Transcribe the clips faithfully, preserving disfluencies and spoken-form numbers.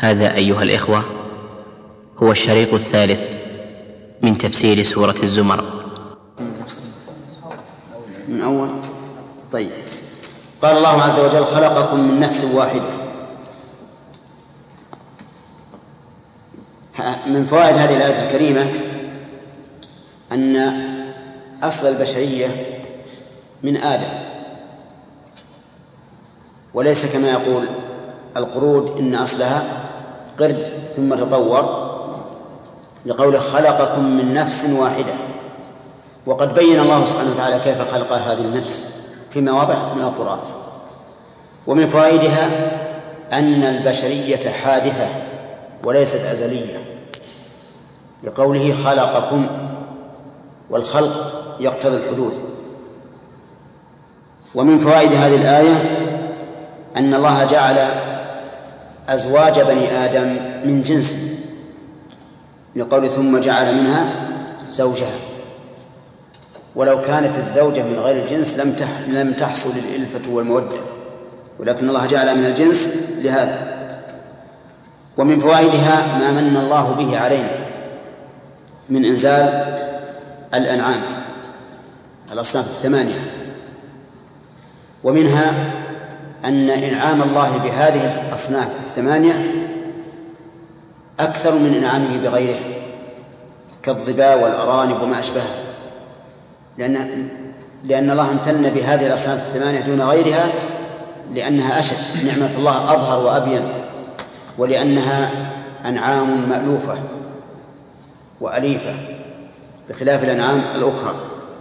هذا أيها الإخوة هو الشريط الثالث من تفسير سورة الزمر. من أول طيب. قال الله عز وجل: خلقكم من نفس واحدة. من فوائد هذه الآية الكريمة أن أصل البشرية من آدم، وليس كما يقول القرود إن أصلها قرد ثم تطور، لقوله خلقكم من نفس واحدة. وقد بين الله سبحانه وتعالى كيف خلق هذه النفس في مواضع من القرآن. ومن فوائدها أن البشرية حادثة وليست أزلية، لقوله خلقكم، والخلق يقتضي الحدوث. ومن فوائد هذه الآية أن الله جعل أزواج بني آدم من جنس، لقوله ثم جعل منها زوجها. ولو كانت الزوجة من غير الجنس لم لم تحصل الألفة والمودة، ولكن الله جعل من الجنس لهذا. ومن فوائدها ما من الله به علينا من إنزال الأنعام الأصناف الثمانية. ومنها أن إنعام الله بهذه الأصناف الثمانية أكثر من إنعامه بغيره كالظباء والأرانب وما أشبهها، لأن لأن الله امتن بهذه الأصناف الثمانية دون غيرها لأنها أشد، نعمة الله أظهر وأبين، ولأنها أنعام مألوفة وأليفة بخلاف الأنعام الأخرى.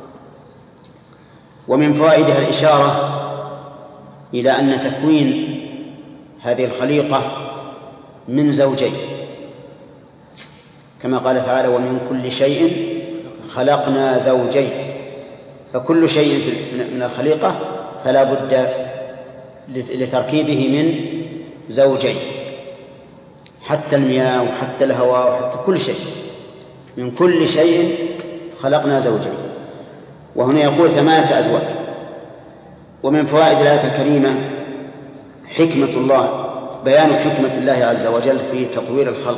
ومن فوائدها الإشارة إلى أن تكوين هذه الخليقة من زوجين، كما قال تعالى: ومن كل شيء خلقنا زوجين. فكل شيء من الخليقة فلا بد لتركيبه من زوجين، حتى المياه وحتى الهواء وحتى كل شيء، من كل شيء خلقنا زوجين. وهنا يقول ثمانية أزواج. ومن فوائد الآية الكريمة حكمة الله، بيان حكمة الله عز وجل في تطوير الخلق،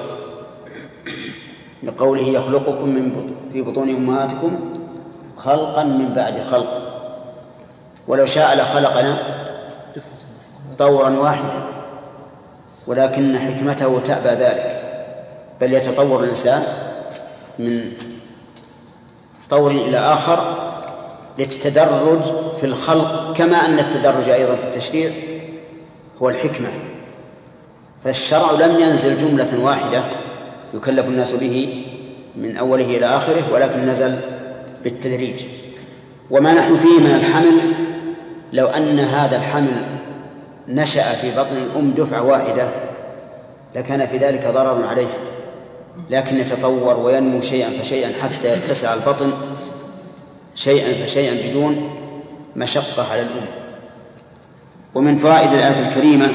لقوله يخلقكم من في بطون أمهاتكم خلقا من بعد خلق. ولو شاء لخلقنا طورا واحدا، ولكن حكمته تأبى ذلك، بل يتطور الإنسان من طور إلى آخر للتدرج في الخلق، كما أن التدرج أيضا في التشريع هو الحكمة. فالشرع لم ينزل جملة واحدة يكلف الناس به من أوله إلى آخره، ولكن نزل بالتدريج. وما نحن فيه من الحمل، لو أن هذا الحمل نشأ في بطن الأم دفعة واحدة لكان في ذلك ضرر عليه، لكن يتطور وينمو شيئا فشيئا حتى يتسع البطن شيئا فشيئا بدون مشقة على الأم. ومن فوائد الآية الكريمة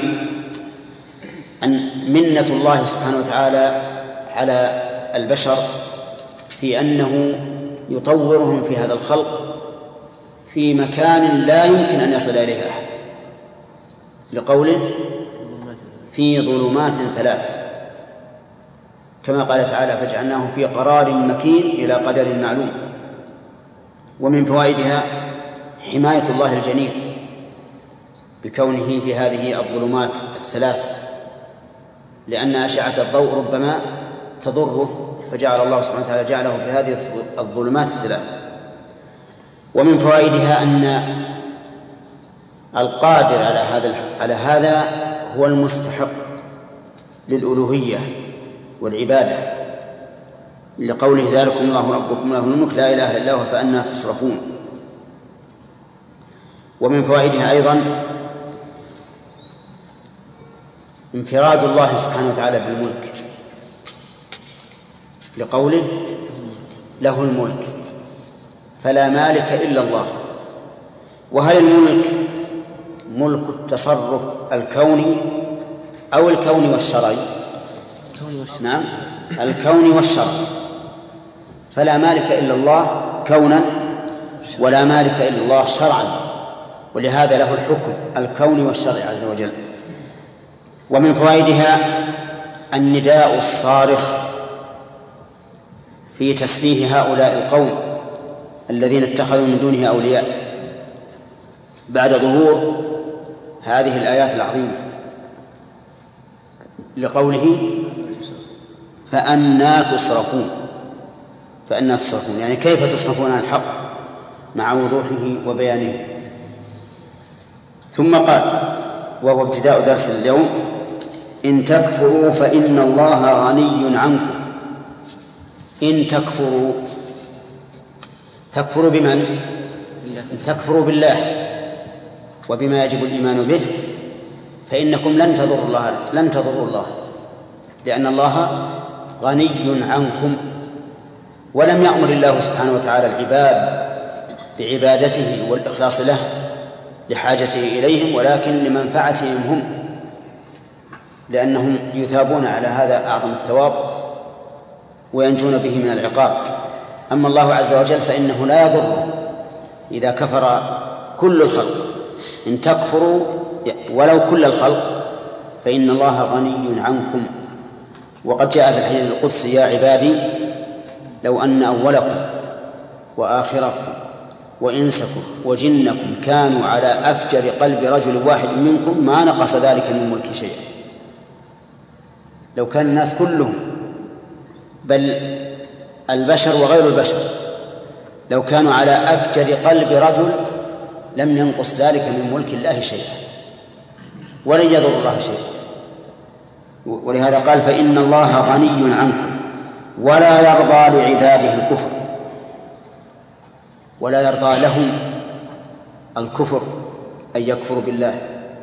أن منة الله سبحانه وتعالى على البشر في أنه يطورهم في هذا الخلق في مكان لا يمكن أن يصل إليه أحد، لقوله في ظلمات ثلاث، كما قال تعالى: فجعلناه في قرار مكين إلى قدر معلوم. ومن فوائدها حماية الله الجنين بكونه في هذه الظلمات الثلاث، لأن أشعة الضوء ربما تضره، فجعل الله سبحانه وتعالى جعله في هذه الظلمات الثلاث. ومن فوائدها أن القادر على هذا على هذا هو المستحق للألوهية والعبادة، لقوله ذلكم الله ربكم له الملك لا إله إلا هو فأنى تصرفون. ومن فوائدها أيضا انفراد الله سبحانه وتعالى بالملك، لقوله له الملك فلا مالك إلا الله. وهل الملك ملك التصرف الكوني أو الكوني والشرعي؟ نعم، الكوني والشرعي. فلا مالك إلا الله كونا ولا مالك إلا الله شرعا، ولهذا له الحكم الكوني والشرعي عز وجل. ومن فوائدها النداء الصارخ في تسليه هؤلاء القوم الذين اتخذوا من دونه أولياء بعد ظهور هذه الآيات العظيمة، لقوله فأنى تصرفون. فأنى تصرفون يعني كيف تصرفون عن الحق مع وضوحه وبيانه. ثم قال وهو ابتداء درس اليوم: إن تكفروا فإن الله غني عنكم. إن تكفروا، تكفروا بمن؟ تكفروا بالله وبما يجب الإيمان به، فإنكم لن تضروا الله لن تضروا الله لأن الله غني عنكم. ولم يأمر الله سبحانه وتعالى العباد بعبادته والإخلاص له لحاجته إليهم، ولكن لمنفعتهم هم، لأنهم يثابون على هذا أعظم الثواب وينجون به من العقاب. أما الله عز وجل فإنه لا يضر إذا كفر كل الخلق. إن تكفروا ولو كل الخلق فإن الله غني عنكم. وقد جاء في الحديث القدسي: يا عبادي لو أن أولكم وآخركم وإنسكم وجنكم كانوا على أفجر قلب رجل واحد منكم ما نقص ذلك من ملك شيئا. لو كان الناس كلهم، بل البشر وغير البشر، لو كانوا على أفجر قلب رجل لم ينقص ذلك من ملك الله شيئا ولن يضر الله شيئا. ولهذا قال: فإن الله غني عنكم ولا يرضى لعباده الكفر. ولا يرضى لهم الكفر أن يكفروا بالله.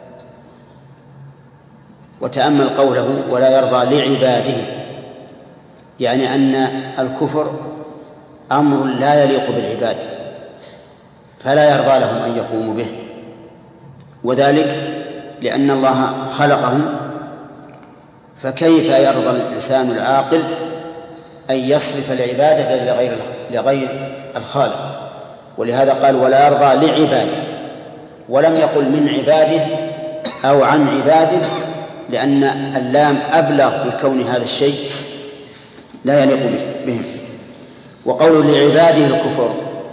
وتأمل قوله: ولا يرضى لعباده، يعني أن الكفر أمر لا يليق بالعباد، فلا يرضى لهم أن يقوموا به. وذلك لأن الله خلقهم، فكيف يرضى الإنسان العاقل أن يصرف العبادة لغير لغير الخالق؟ ولهذا قال: ولا يرضى لعباده، ولم يقل من عباده أو عن عباده، لأن اللام أبلغ في كون هذا الشيء لا يليق بهم. وقوله لعباده الكفر،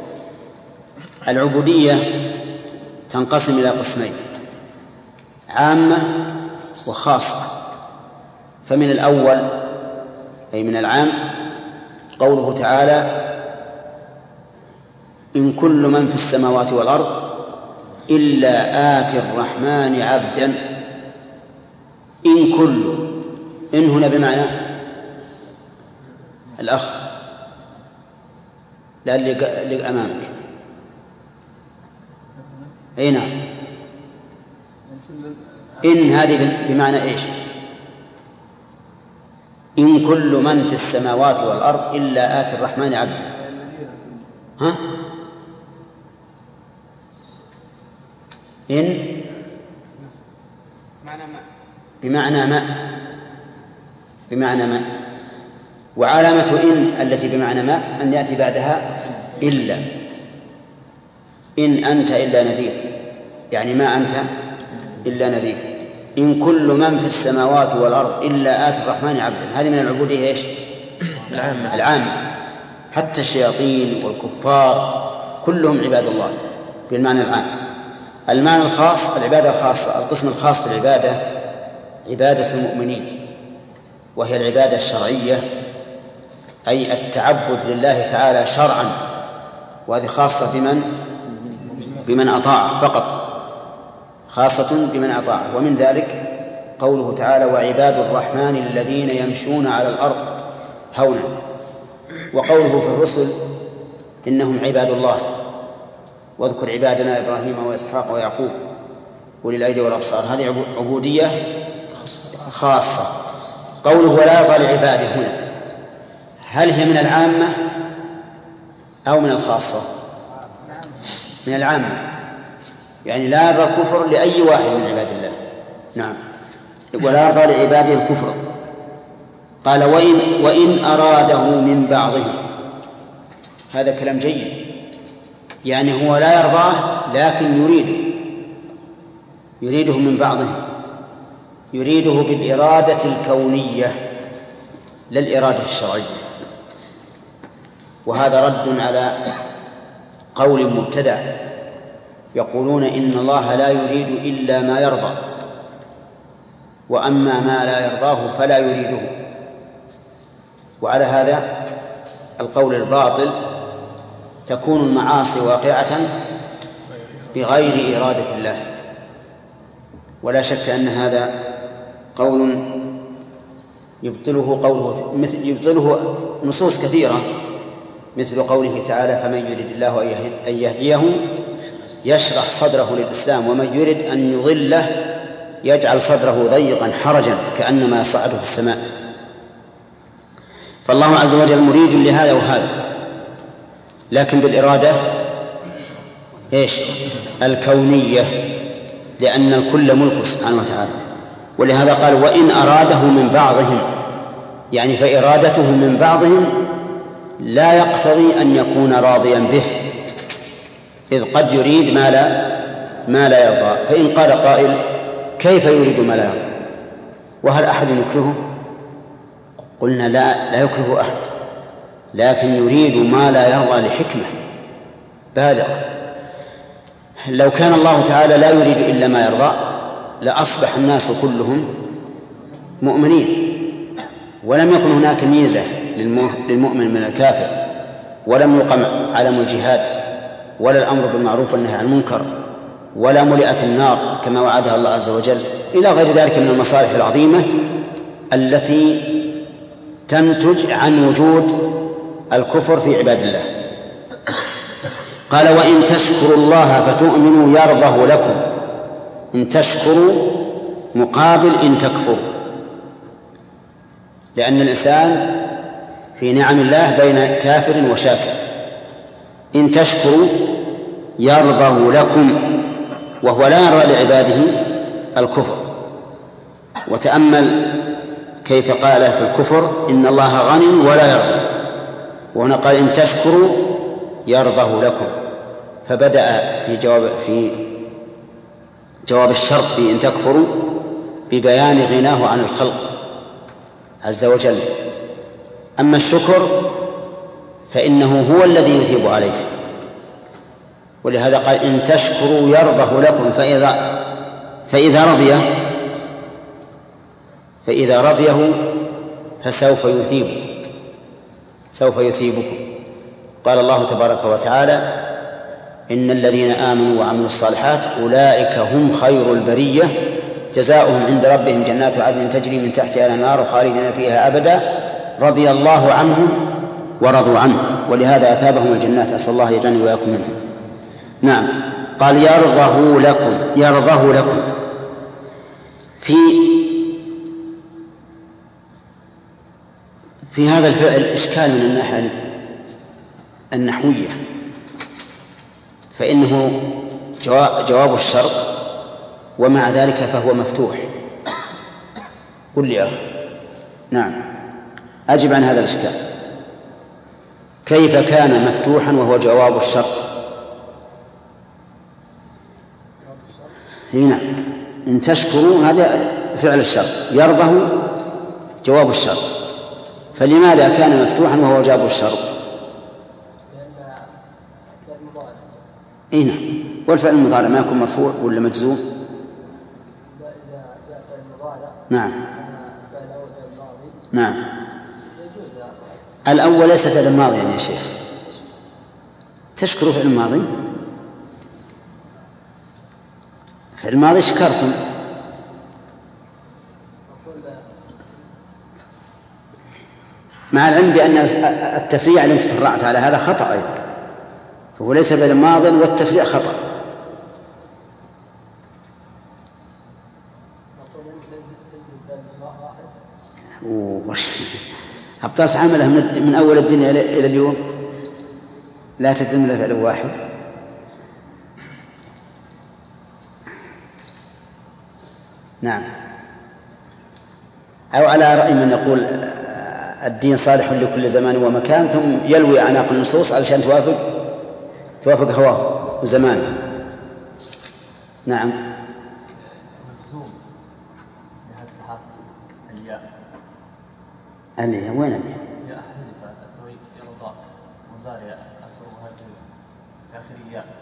العبودية تنقسم إلى قسمين: عامة وخاصة. فمن الأول أي من العام قوله تعالى: إن كل من في السماوات والأرض إلا آتي الرحمن عبدا. إن كل، إن هنا بمعنى الأخ، لا اللي أمامك. أي نعم، إن هذه بمعنى إيش؟ إن كل من في السماوات والأرض إلا آتي الرحمن عبدا. ها؟ إن بمعنى ما بمعنى ما وعلامة إن التي بمعنى ما أن يأتي بعدها إلا. إن أنت إلا نذير، يعني ما أنت إلا نذير. إن كل من في السماوات والأرض إلا آتي الرحمن عبدا، هذه من العبودية إيش؟ العامة. العامة، حتى الشياطين والكفار كلهم عباد الله بالمعنى العام. المعنى الخاص العبادة الخاصة، القسم الخاص بالعبادة عبادة المؤمنين، وهي العبادة الشرعية، أي التعبد لله تعالى شرعا، وهذه خاصة بمن بمن أطاع فقط، خاصة بمن أطاع. ومن ذلك قوله تعالى: وعباد الرحمن الذين يمشون على الأرض هونا. وقوله في الرسل: إنهم عباد الله، واذكر عبادنا إبراهيم وإسحاق ويعقوب أولي الأيدي والأبصار. هذه عبودية خاصة. قوله ولا يرضى لعباده هنا، هل هي من العامة أو من الخاصة؟ من العامة، يعني لا يرضى الكفر لأي واحد من عباد الله. نعم. ولا يرضى لعباده الكفر. قال: وإن, وإن أراده من بعضهم. هذا كلام جيد، يعني هو لا يرضاه لكن يريده يريده من بعضهم. يريده بالإرادة الكونية لا الإرادة الشرعية، وهذا رد على قول مبتدع يقولون إن الله لا يريد إلا ما يرضى، وأما ما لا يرضاه فلا يريده. وعلى هذا القول الباطل تكون المعاصي واقعة بغير إرادة الله، ولا شك أن هذا قول يبطله قوله مثل يبطله نصوص كثيرة، مثل قوله تعالى: فمن يريد الله أن يهديه يشرح صدره للإسلام ومن يريد أن يضله يجعل صدره ضيقا حرجا كأنما يصعد في السماء. فالله عز وجل مريد لهذا وهذا، لكن بالإرادة إيش؟ الكونية، لأن الكل ملك سبحانه وتعالى. ولهذا قال: وإن أراده من بعضهم، يعني فإرادته من بعضهم لا يقتضي أن يكون راضيا به، إذ قد يريد ما لا ما لا يرضى. فإن قال قائل: كيف يريد ما لا يرضى؟ وهل أحد يكرهه؟ قلنا: لا لا يكره أحد، لكن يريد ما لا يرضى لحكمة بالغة. لو كان الله تعالى لا يريد إلا ما يرضى لأصبح الناس كلهم مؤمنين، ولم يكن هناك ميزة للمؤمن من الكافر، ولم يقم علم الجهاد، ولا الأمر بالمعروف والنهي عن المنكر، ولا ملئت النار كما وعدها الله عز وجل، إلى غير ذلك من المصالح العظيمة التي تنتج عن وجود الكفر في عباد الله. قال: وإن تشكروا الله فتؤمنوا يرضه لكم. إن تشكروا مقابل إن تكفروا، لأن الإنسان في نعم الله بين كافر وشاكر. إن تشكروا يرضه لكم، وهو لا يرضى لعباده الكفر. وتأمل كيف قال في الكفر: إن الله غني ولا يرضى، وهنا قال: إن تشكروا يرضه لكم. فبدأ في جواب في جواب الشرط في إن تكفروا ببيان غناه عن الخلق عز وجل. أما الشكر فإنه هو الذي يثيب عليه، ولهذا قال: إن تشكروا يرضه لكم. فإذا فإذا رضي فإذا رضيه فسوف يثيبكم سوف يثيبكم. قال الله تبارك وتعالى: إن الذين آمنوا وعملوا الصالحات أولئك هم خير البرية جزاؤهم عند ربهم جنات عدن تجري من تحتها الأنهار خالدين فيها أبدا رضي الله عنهم ورضوا عنه، ولهذا أثابهم الجنات. أسأل الله يجعلني وإياكم منهم. نعم. قال: يرضه لكم يرضه لكم. في في هذا الفعل إشكال من الناحية النحوية، فإنه جواب الشرط ومع ذلك فهو مفتوح. قل لي أخي. نعم، أجب عن هذا الإشكال. كيف كان مفتوحا وهو جواب الشرط؟ هنا إن تشكروا هذا فعل الشرط، يرضه جواب الشرط، فلماذا كان مفتوحا وهو جواب الشرط؟ هنا والفعل المضارع ما يكون مرفوع ولا مجزوم؟ نعم نعم. الأول ليس فعل ماضي يا شيخ. تشكروا فعل ماضي، فعل ماضي شكرتم. مع العلم بأن التفريع الذي تفرعت على هذا خطأ أيضا، فهو ليس فعل ماضي والتفريع خطأ. أبطلت عمله من أول الدنيا إلى اليوم لا تتم له فعل واحد. نعم. أو على رأي من يقول الدين صالح لكل زمان ومكان، ثم يلوي أعناق النصوص علشان توافق توافق هواه وزمانه. نعم. مجزوم بحذف اللي وين اللي يا حذفت أستوي يرضى مزارع أفر هذه آخر ياء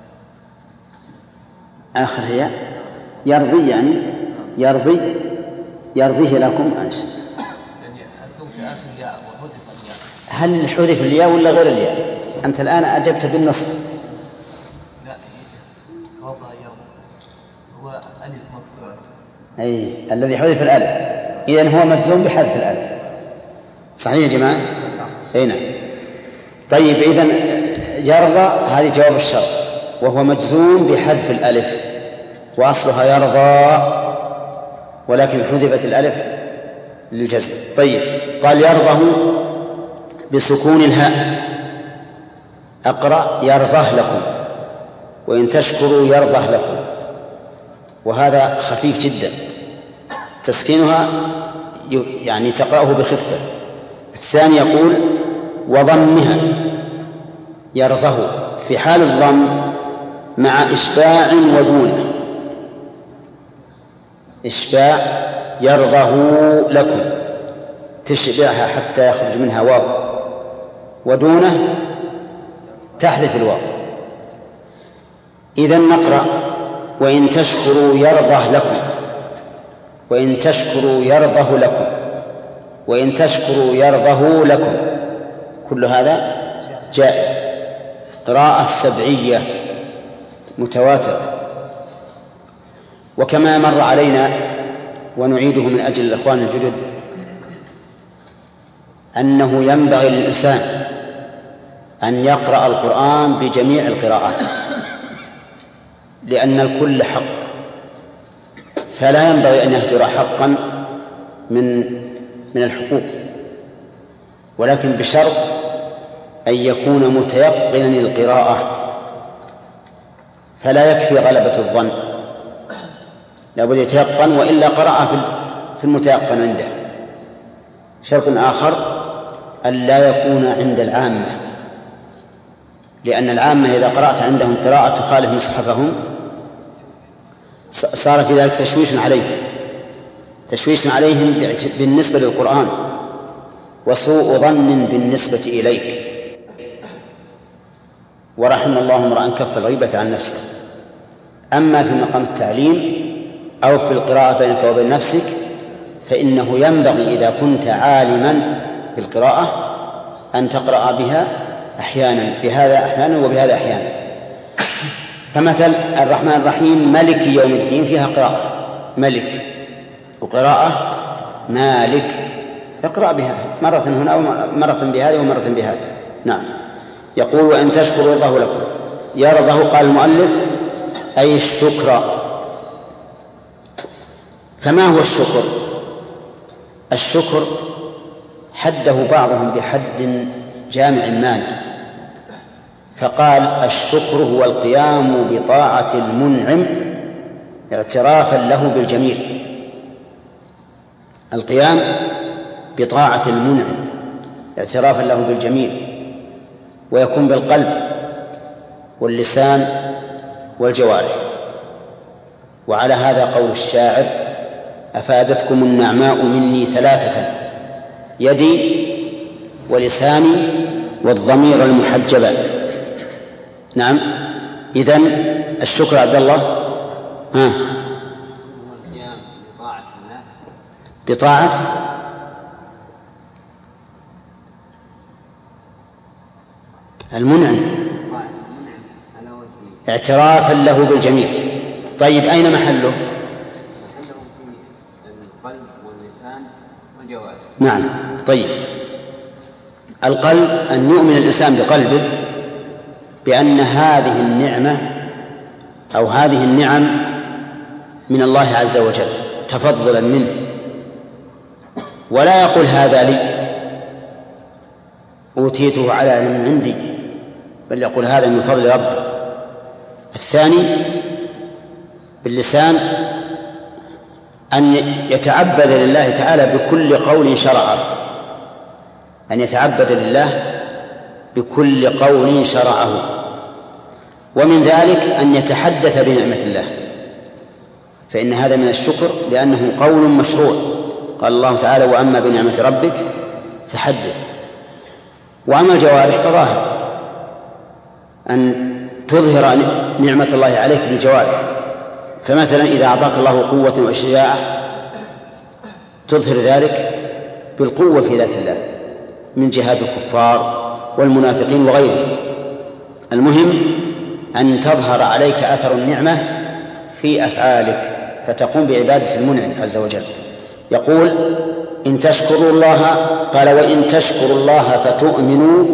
آخر هي يرضي يعني يرضي يرضيه لكم ايش يعني أستوي في آخر ياء وحذف الياء. هل حذف الياء ولا غير الياء؟ أنت الآن أجبت بالنصب. لا رضى يرضى هو ألف مكسورة. أي الذي حذف الألف إذن هو مجزوم بحذف الألف. صحيح يا جماعة؟ أي نعم. طيب إذن يرضى هذه جواب الشرط وهو مجزوم بحذف الألف وأصلها يرضى ولكن حذفت الألف للجزم. طيب قال يرضه بسكون الهاء. أقرأ يرضه لكم وإن تشكروا يرضه لكم وهذا خفيف جدا تسكينها يعني تقرأه بخفة. الثاني يقول وضمها يرضه في حال الضم مع إشباع ودونه. إشباع يرضه لكم تشبعها حتى يخرج منها واو ودونه تحذف الواو. إذن نقرأ وإن تشكروا يرضه لكم وإن تشكروا يرضه لكم وإن تشكروا يرضه لكم كل هذا جائز. قراءة سبعية متواتر. وكما مر علينا ونعيده من أجل الإخوان الجدد أنه ينبغي للإنسان أن يقرأ القرآن بجميع القراءات لأن الكل حق فلا ينبغي أن يهجر حقا من من الحقوق ولكن بشرط أن يكون متيقنا القراءة فلا يكفي غلبة الظن لابد يتيقن وإلا قرأ في المتيقن عنده. شرط آخر أن لا يكون عند العامة لأن العامة إذا قرأت عندهم قراءة تخالف مصحفهم صار في ذلك تشويش عليهم تشويش عليهم بالنسبة للقرآن وسوء ظن بالنسبة إليك. ورحم الله امرأ كف الغيبة عن نفسه. أما في مقام التعليم أو في القراءة بينك وبين نفسك فإنه ينبغي إذا كنت عالما بالقراءة أن تقرأ بها أحيانا بهذا أحيانا وبهذا أحيانا. فمثل الرحمن الرحيم ملك يوم الدين فيها قراءة ملك وقراءة مالك اقرأ بها مرة هنا ومرة بهذه ومرة بهذه. نعم. يقول وإن تشكروا يرضه لكم. يرضه قال المؤلف أي الشكر. فما هو الشكر؟ الشكر حده بعضهم بحد جامع مانع فقال الشكر هو القيام بطاعة المنعم اعترافا له بالجميل. القيام بطاعة المنعم اعترافا له بالجميل ويكون بالقلب واللسان والجوارح. وعلى هذا قول الشاعر أفادتكم النعماء مني ثلاثة يدي ولساني والضمير المحجبة. نعم. إذن الشكر عبد الله ها بطاعة المنعم اعترافا له بالجميل. طيب أين محله؟ محله في القلب واللسان والجوارح. نعم. طيب القلب أن يؤمن الإنسان بقلبه بأن هذه النعمة أو هذه النعم من الله عز وجل تفضلا منه ولا يقول هذا لي أوتيته على علم عندي بل يقول هذا من فضل ربي. الثاني باللسان أن يتعبد لله تعالى بكل قول شرعه أن يتعبد لله بكل قول شرعه. ومن ذلك أن يتحدث بنعمة الله فإن هذا من الشكر لأنه قول مشروع. قال الله تعالى وأما بنعمة ربك فحدث. وأما الجوارح فظاهر أن تظهر نعمة الله عليك بالجوارح. فمثلا إذا أعطاك الله قوة وشجاعة تظهر ذلك بالقوة في ذات الله من جهاد الكفار والمنافقين وغيرهم. المهم أن تظهر عليك أثر النعمة في أفعالك فتقوم بعبادة المنعم عز وجل. يقول إن تشكروا الله، قال وإن تشكروا الله فتؤمنوا،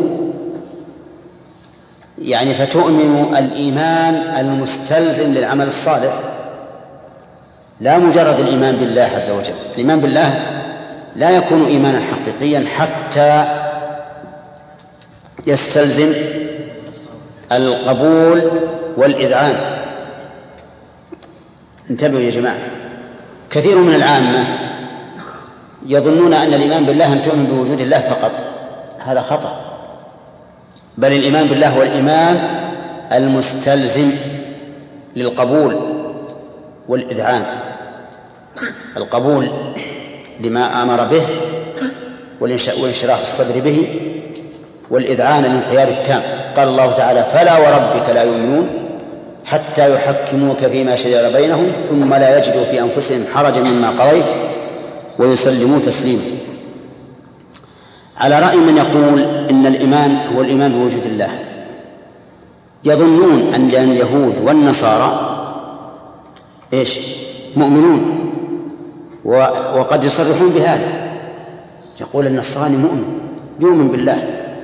يعني فتؤمنوا الإيمان المستلزم للعمل الصالح، لا مجرد الإيمان بالله عز وجل. الإيمان بالله لا يكون إيمانا حقيقيا حتى يستلزم القبول والإذعان. انتبهوا يا جماعة، كثير من العامة يظنون أن الإيمان بالله أن تؤمن بوجود الله فقط، هذا خطأ، بل الإيمان بالله هو الإيمان المستلزم للقبول والإذعان. القبول لما أمر به وانشراح الصدر به، والإذعان الانقياد التام. قال الله تعالى فلا وربك لا يؤمنون حتى يحكموك فيما شجر بينهم ثم لا يجدوا في أنفسهم حرجا مما قضيت ويسلموا تسليما. على رأي من يقول إن الإيمان هو الإيمان بوجود الله، يظنون أن اليهود والنصارى إيش مؤمنون، وقد يصرحون بهذا. يقول النصراني مؤمن يؤمن بالله،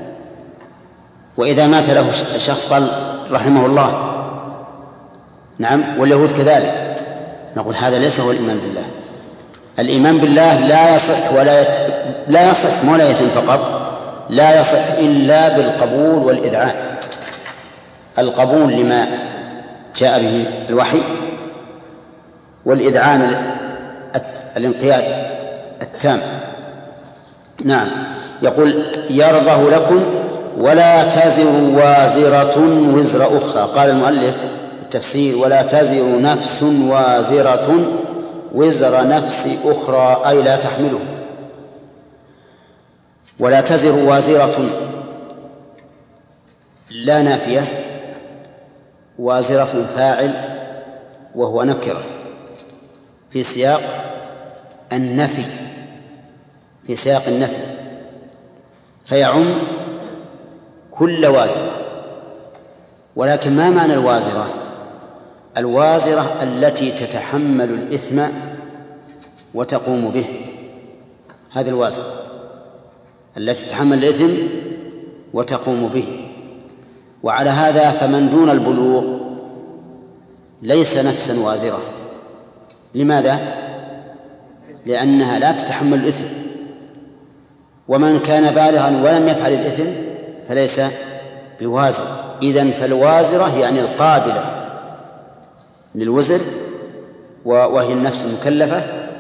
وإذا مات له شخص قال رحمه الله، نعم، واليهود كذلك. نقول هذا ليس هو الإيمان بالله. الإيمان بالله لا يصح ولا يت... لا يصح ولا يتم فقط، لا يصح إلا بالقبول والإذعان. القبول لما جاء به الوحي، والإذعان الانقياد التام. نعم. يقول يرضه لكم ولا تزر وازرة وزر أخرى. قال المؤلف في التفسير ولا تزر نفس وازرة وزر نفس أخرى، أي لا تحمله. ولا تزر وازرة لا نافية، وازرة فاعل وهو نكرة في سياق النفي، في سياق النفي فيعم كل وازرة. ولكن ما معنى الوازرة؟ الوازرة التي تتحمل الإثم وتقوم به، هذه الوازرة التي تتحمل الإثم وتقوم به. وعلى هذا فمن دون البلوغ ليس نفسا وازرة. لماذا؟ لأنها لا تتحمل الإثم. ومن كان بالغا ولم يفعل الإثم فليس بوازر. إذن فالوازرة يعني القابلة للوزر، وهي النفس المكلفة.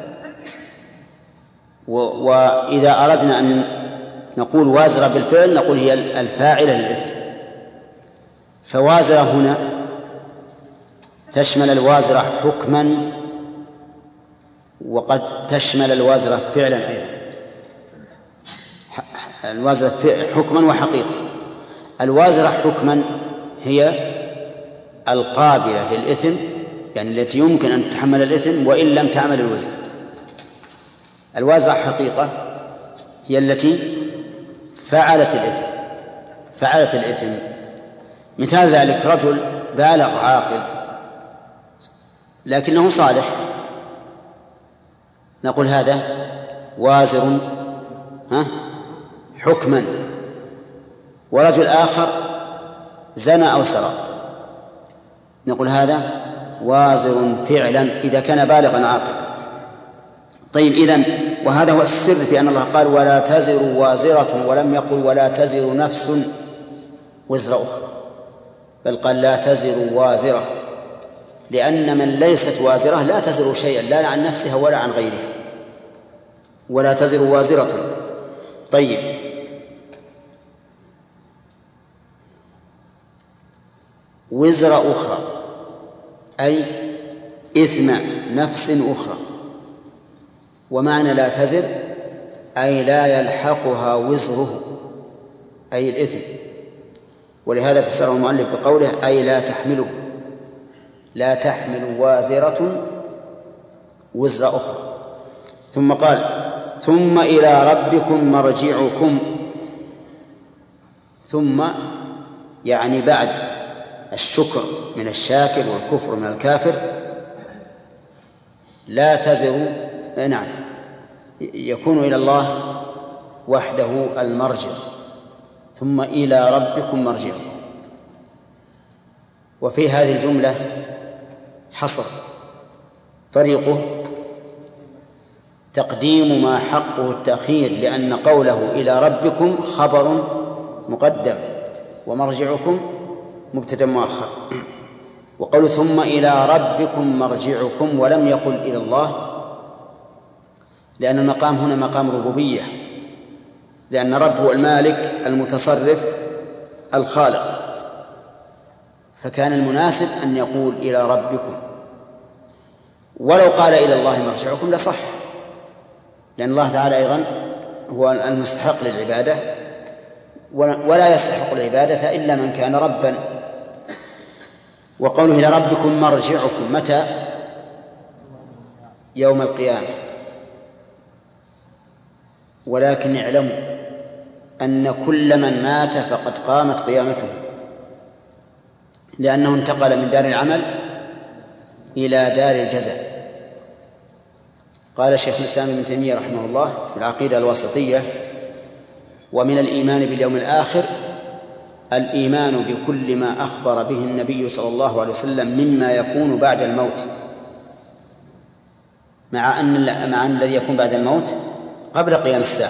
وإذا أردنا أن نقول وازرة بالفعل نقول هي الفاعلة للإثم. فوازرة هنا تشمل الوازرة حكما، وقد تشمل الوازرة فعلا أيضا. الوازرة حكما وحقيقة. الوازرة حكما هي القابلة للإثم، يعني التي يمكن أن تتحمل الإثم وإن لم تعمل الوزر. الوازرة حقيقة هي التي فعلت الإثم فعلت الإثم مثال ذلك رجل بالغ عاقل لكنه صالح، نقول هذا وازر ها حكما. ورجل آخر زنى أو سرق، نقول هذا وازر فعلا إذا كان بالغا عاقلا. طيب إذن وهذا هو السر في أن الله قال ولا تزر وازرة، ولم يقل ولا تزر نفس وزر أخرى، بل قال لا تزر وازرة، لأن من ليست وازرة لا تزر شيئا لا عن نفسها ولا عن غيرها. ولا تزر وازرة. طيب وزر أخرى أي إثم نفس أخرى. ومعنى لا تزر أي لا يلحقها وزره أي الإثم، ولهذا فسره المؤلف بقوله أي لا تحمله، لا تحمل وازرة وزر أخرى. ثم قال ثم إلى ربكم مرجعكم، ثم يعني بعد الشكر من الشاكر والكفر من الكافر لا تزر، نعم، يكون إلى الله وحده المرجع، ثم إلى ربكم مرجعكم. وفي هذه الجملة حصر طريقه تقديم ما حقه التأخير، لأن قوله إلى ربكم خبر مقدم ومرجعكم مبتدأ مؤخر، وقول ثم إلى ربكم مرجعكم ولم يقل إلى الله، لأن المقام هنا مقام ربوبية، لأن رب هو المالك المتصرف الخالق، فكان المناسب أن يقول إلى ربكم. ولو قال إلى الله مرجعكم لصح، لأن الله تعالى أيضا هو المستحق للعبادة، ولا يستحق العبادة إلا من كان ربا. وقوله إلى ربكم مرجعكم متى؟ يوم القيامة. ولكن اعلموا أن كل من مات فقد قامت قيامته، لأنه انتقل من دار العمل إلى دار الجزاء. قال شيخ الإسلام ابن تيمية رحمه الله في العقيدة الواسطية: ومن الإيمان باليوم الآخر الإيمان بكل ما أخبر به النبي صلى الله عليه وسلم مما يكون بعد الموت، مع أن مع أن الذي يكون بعد الموت قبل قيام الساعة،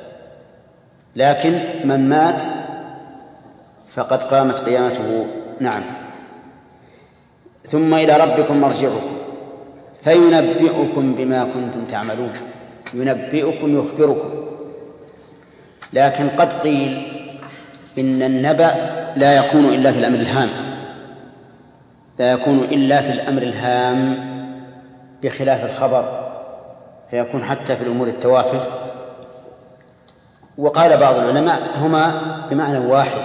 لكن من مات فقد قامت قيامته. نعم. ثم إلى ربكم مرجعكم فينبئكم بما كنتم تعملون. ينبئكم يخبركم، لكن قد قيل إن النبأ لا يكون إلا في الأمر الهام، لا يكون إلا في الأمر الهام بخلاف الخبر، فيكون حتى في الأمور التوافه. وقال بعض العلماء هما بمعنى واحد.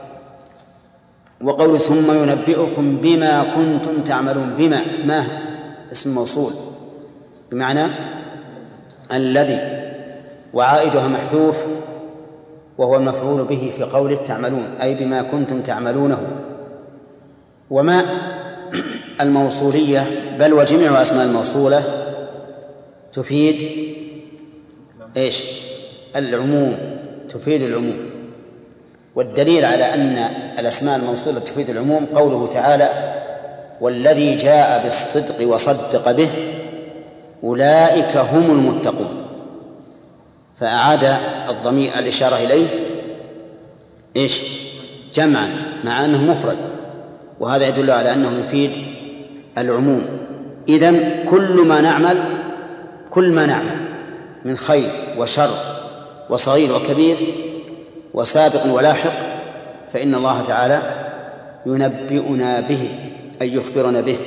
وقول ثم ينبئكم بما كنتم تعملون، بما ما اسم موصول بمعنى الذي، وعائدها محذوف وهو المفعول به في قوله تعملون، أي بما كنتم تعملونه. وما الموصولية بل وجميع أسماء الموصولة تفيد إيش؟ العموم، تفيد العموم. والدليل على أن الأسماء الموصولة تفيد العموم قوله تعالى: والذي جاء بالصدق وصدق به أولئك هم المتقون. فأعاد الضمير الإشارة إليه إيش؟ جمعا، مع أنه مفرد، وهذا يدل على أنه يفيد العموم. إذن كل ما نعمل كل ما نعمل من خير وشر وصغير وكبير وسابق ولاحق فإن الله تعالى ينبئنا به، أي يخبرنا به.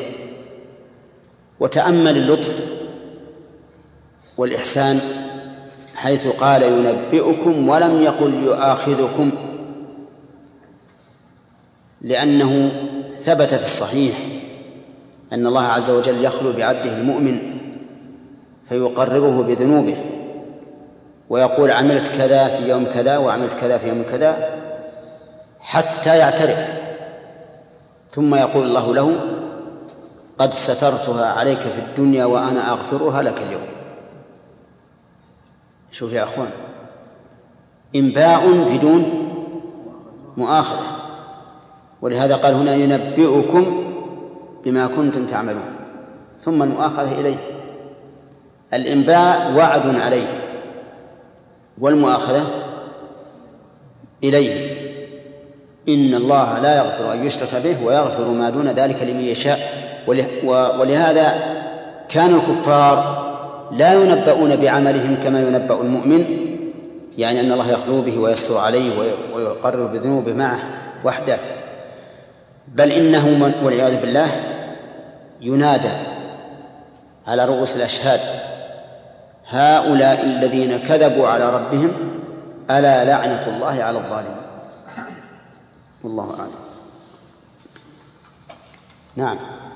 وتأمل اللطف والإحسان حيث قال ينبئكم ولم يقل يؤاخذكم، لأنه ثبت في الصحيح أن الله عز وجل يخلو بعبده المؤمن فيقرره بذنوبه ويقول عملت كذا في يوم كذا وعملت كذا في يوم كذا حتى يعترف، ثم يقول الله له: قد سترتها عليك في الدنيا وأنا أغفرها لك اليوم. شوف يا أخوان، إنباء بدون مؤاخذة. ولهذا قال هنا ينبئكم بما كنتم تعملون، ثم المؤاخذة إليه. الإنباء وعد عليه والمؤاخذة إليه. إن الله لا يغفر أن يشرك به ويغفر ما دون ذلك لمن يشاء. ولهذا كان الكفار لا ينبؤون بعملهم كما ينبأ المؤمن، يعني أن الله يخلو به ويستر عليه ويقرر بذنوبه معه وحده، بل إنه والعياذ بالله ينادى على رؤوس الأشهاد: هؤلاء الذين كذبوا على ربهم ألا لعنة الله على الظالمين. والله أعلم. نعم.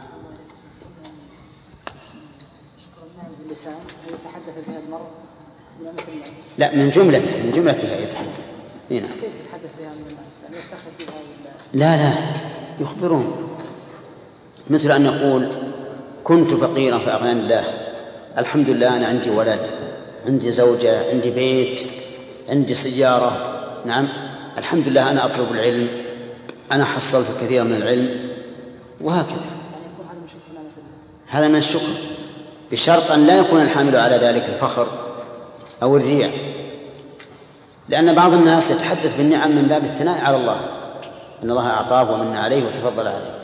لا، من جملتها من جملتها يتحدث. هنا كيف يتحدث بها من الناس؟ يعني يفتخر بها ولا؟ لا لا، يخبرون، مثل أن يقول كنت فقيرا فأغناني الله، الحمد لله أنا عندي ولد، عندي زوجة، عندي بيت، عندي سيارة، نعم الحمد لله أنا أطلب العلم، أنا حصلت كثيرا من العلم، وهكذا. هذا من الشكر، بشرط أن لا يكون الحامل على ذلك الفخر أو الرياء، لأن بعض الناس يتحدث بالنعم من باب الثناء على الله، أن الله أعطاه ومن عليه وتفضل عليه.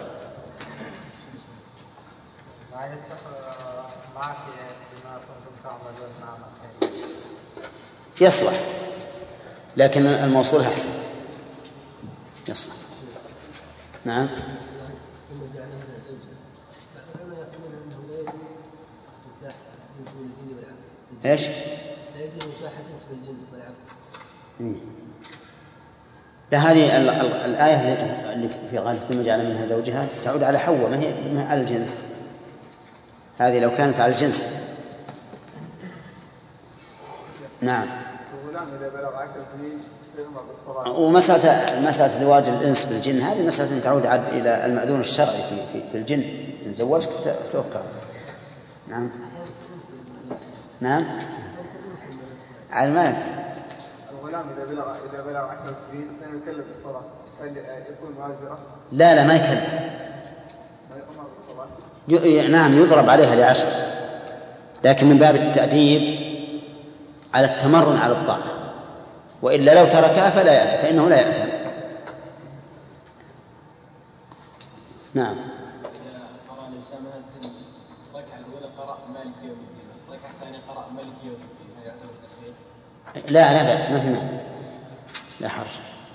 يصلح، لكن الموصول أحسن، يصلح. نعم. ايش؟ لا يجوز نكاح الانس بالجن والعكس. لا، هذه الآية اللي في غالب ثم جعل منها زوجها تعود على حواء، ما هي ما على الجنس. هذه لو كانت على الجنس. نعم. ومسألة مسألة زواج الإنس بالجن هذه مسألة تعود إلى المأذون الشرعي في في, في الجن، إن زوجك توكل. نعم. نعم. على المال. الغلام إذا بلغ إذا بلغ عشر سنين فإنه يكلف بالصلاة، هل يكون معزرة؟ لا لا، ما يكلف. ما يؤمر بالصلاة. نعم، يضرب عليها لعشر، لكن من باب التأديب على التمرن على الطاعة، وإلا لو تركها فلا يأثم، فإنه لا يأثم. نعم. قرأ الإنسان مثلا ركعة الأولى قرأ مالك يوم الدين، ركعة الثانية قرأ مالك يوم الدين، هل يعتبر تأخير؟ لا لا بأس، ما في مانع، لا حرج.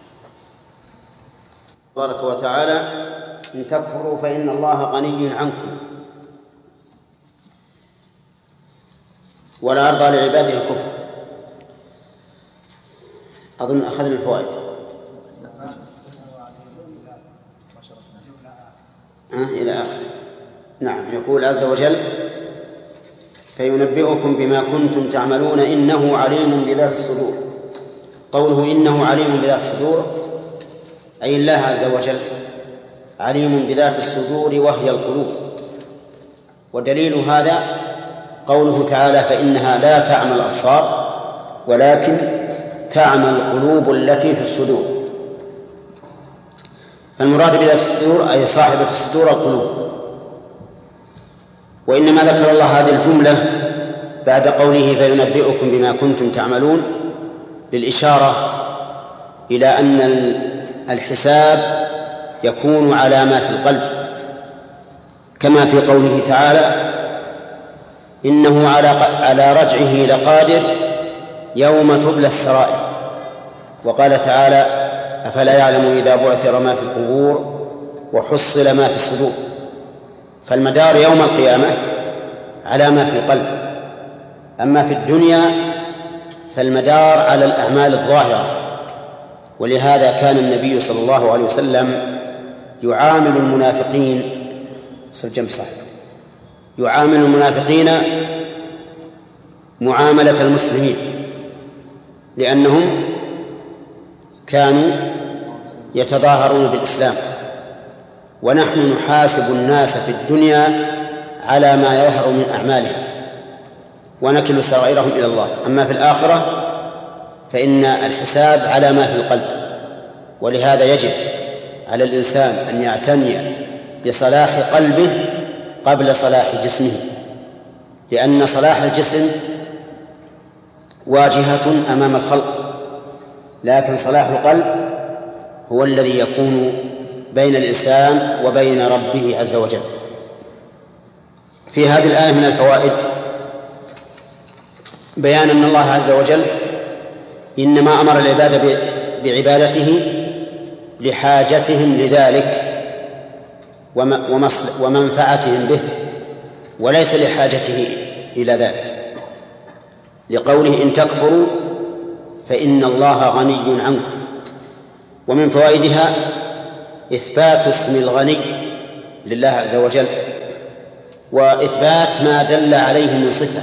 تبارك وتعالى إن تكفروا فإن الله غني عنكم ولا أرضى لعباده الكفر. أظن أخذنا الفوائد. آه إلى آخر. نعم. يقول عز وجل فينبئكم بما كنتم تعملون إنه عليم بذات الصدور. قوله إنه عليم بذات الصدور أي الله عز وجل عليم بذات الصدور وهي القلوب. ودليل هذا قوله تعالى فإنها لا تعمى الأبصار ولكن تعمى القلوب التي في الصدور. فالمراد بذات الصدور أي صاحبة الصدور القلوب. وإنما ذكر الله هذه الجملة بعد قوله فينبئكم بما كنتم تعملون للإشارة إلى أن الحساب يكون على ما في القلب، كما في قوله تعالى إنه على على رجعه لقادر يوم تبلى السرائر. وقال تعالى أفلا يعلم إذا بعثر ما في القبور وحصل ما في الصدور. فالمدار يوم القيامة على ما في القلب، أما في الدنيا فالمدار على الأعمال الظاهرة. ولهذا كان النبي صلى الله عليه وسلم يعامل المنافقين جنب صاحب يعامل المنافقين معاملة المسلمين، لأنهم كانوا يتظاهرون بالإسلام، ونحن نحاسب الناس في الدنيا على ما يظهر من أعمالهم ونكل سرائرهم إلى الله. أما في الآخرة فإن الحساب على ما في القلب. ولهذا يجب على الإنسان أن يعتني بصلاح قلبه قبل صلاح جسمه، لأن صلاح الجسم واجهة أمام الخلق، لكن صلاح القلب هو الذي يكون بين الإنسان وبين ربه عز وجل. في هذه الآية من الفوائد بيان أن الله عز وجل إنما أمر العباد بعبادته لحاجتهم لذلك ومنفعتهم به، وليس لحاجته إلى ذلك. لقوله إن تكفروا فإن الله غني عنكم. ومن فوائدها إثبات اسم الغني لله عز وجل، وإثبات ما دل عليه من صفة،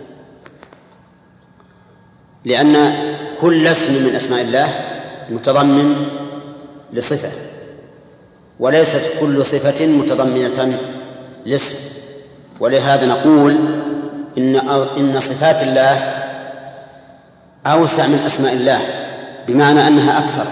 لأن كل اسم من أسماء الله متضمن لصفة، وليست كل صفة متضمنة لاسم. ولهذا نقول إن إن صفات الله أوسع من أسماء الله، بمعنى أنها أكثر،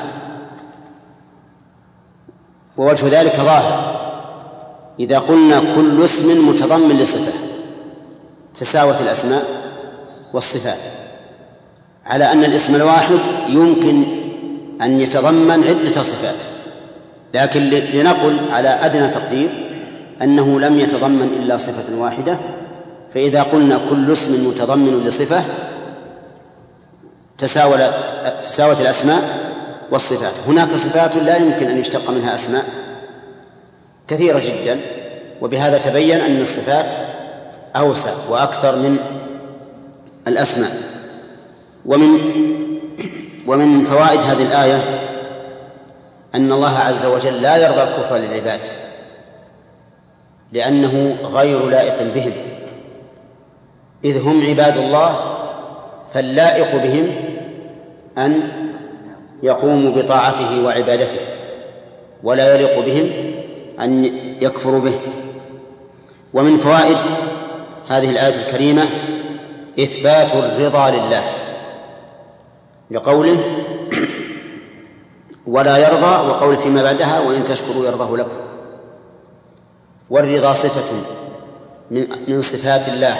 ووجه ذلك ظاهر. إذا قلنا كل اسم متضمن لصفة تساوت الأسماء والصفات، على أن الاسم الواحد يمكن أن يتضمن عدة صفات، لكن لنقل على أدنى تقدير أنه لم يتضمن إلا صفة واحدة، فإذا قلنا كل اسم متضمن لصفة تساوت الأسماء والصفات. هناك صفات لا يمكن أن يشتق منها أسماء كثيرة جدا، وبهذا تبين أن الصفات أوسع وأكثر من الأسماء. ومن ومن فوائد هذه الآية أن الله عز وجل لا يرضى الكفر للعباد، لأنه غير لائق بهم، إذ هم عباد الله، فاللائق بهم أن يقوموا بطاعته وعبادته، ولا يليق بهم أن يكفروا به. ومن فوائد هذه الآية الكريمة إثبات الرضا لله، لقوله ولا يرضى، وقول فيما بعدها وإن تشكروا يرضه لكم. والرضا صفة من صفات الله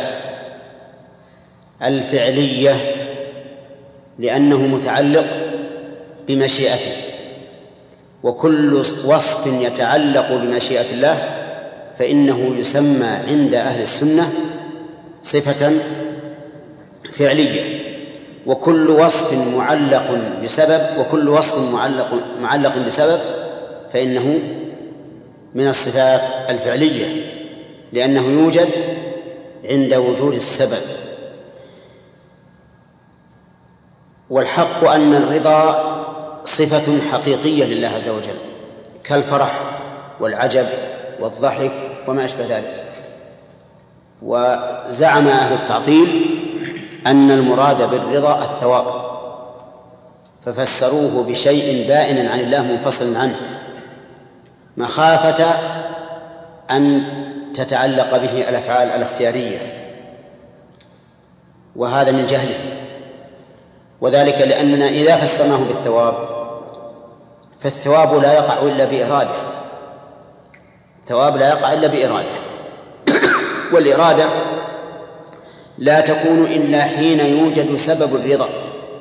الفعلية، لأنه متعلق بمشيئته، وكل وصف يتعلق بمشيئة الله فإنه يسمى عند أهل السنة صفة فعلية. وكل وصف معلق بسبب وكل وصف معلق معلق بسبب فإنه من الصفات الفعلية، لأنه يوجد عند وجود السبب. والحق أن الرضا صفة حقيقية لله عز وجل، كالفرح والعجب والضحك وما أشبه ذلك. وزعم أهل التعطيل أن المراد بالرضا الثواب، ففسروه بشيء بائن عن الله منفصل عنه، مخافة أن تتعلق به الأفعال الاختيارية، وهذا من جهله. وذلك لأننا إذا فسرناه بالثواب فالثواب لا يقع إلا بإرادة، الثواب لا يقع إلا بإرادة، والإرادة لا تكون إلا حين يوجد سبب الرضا،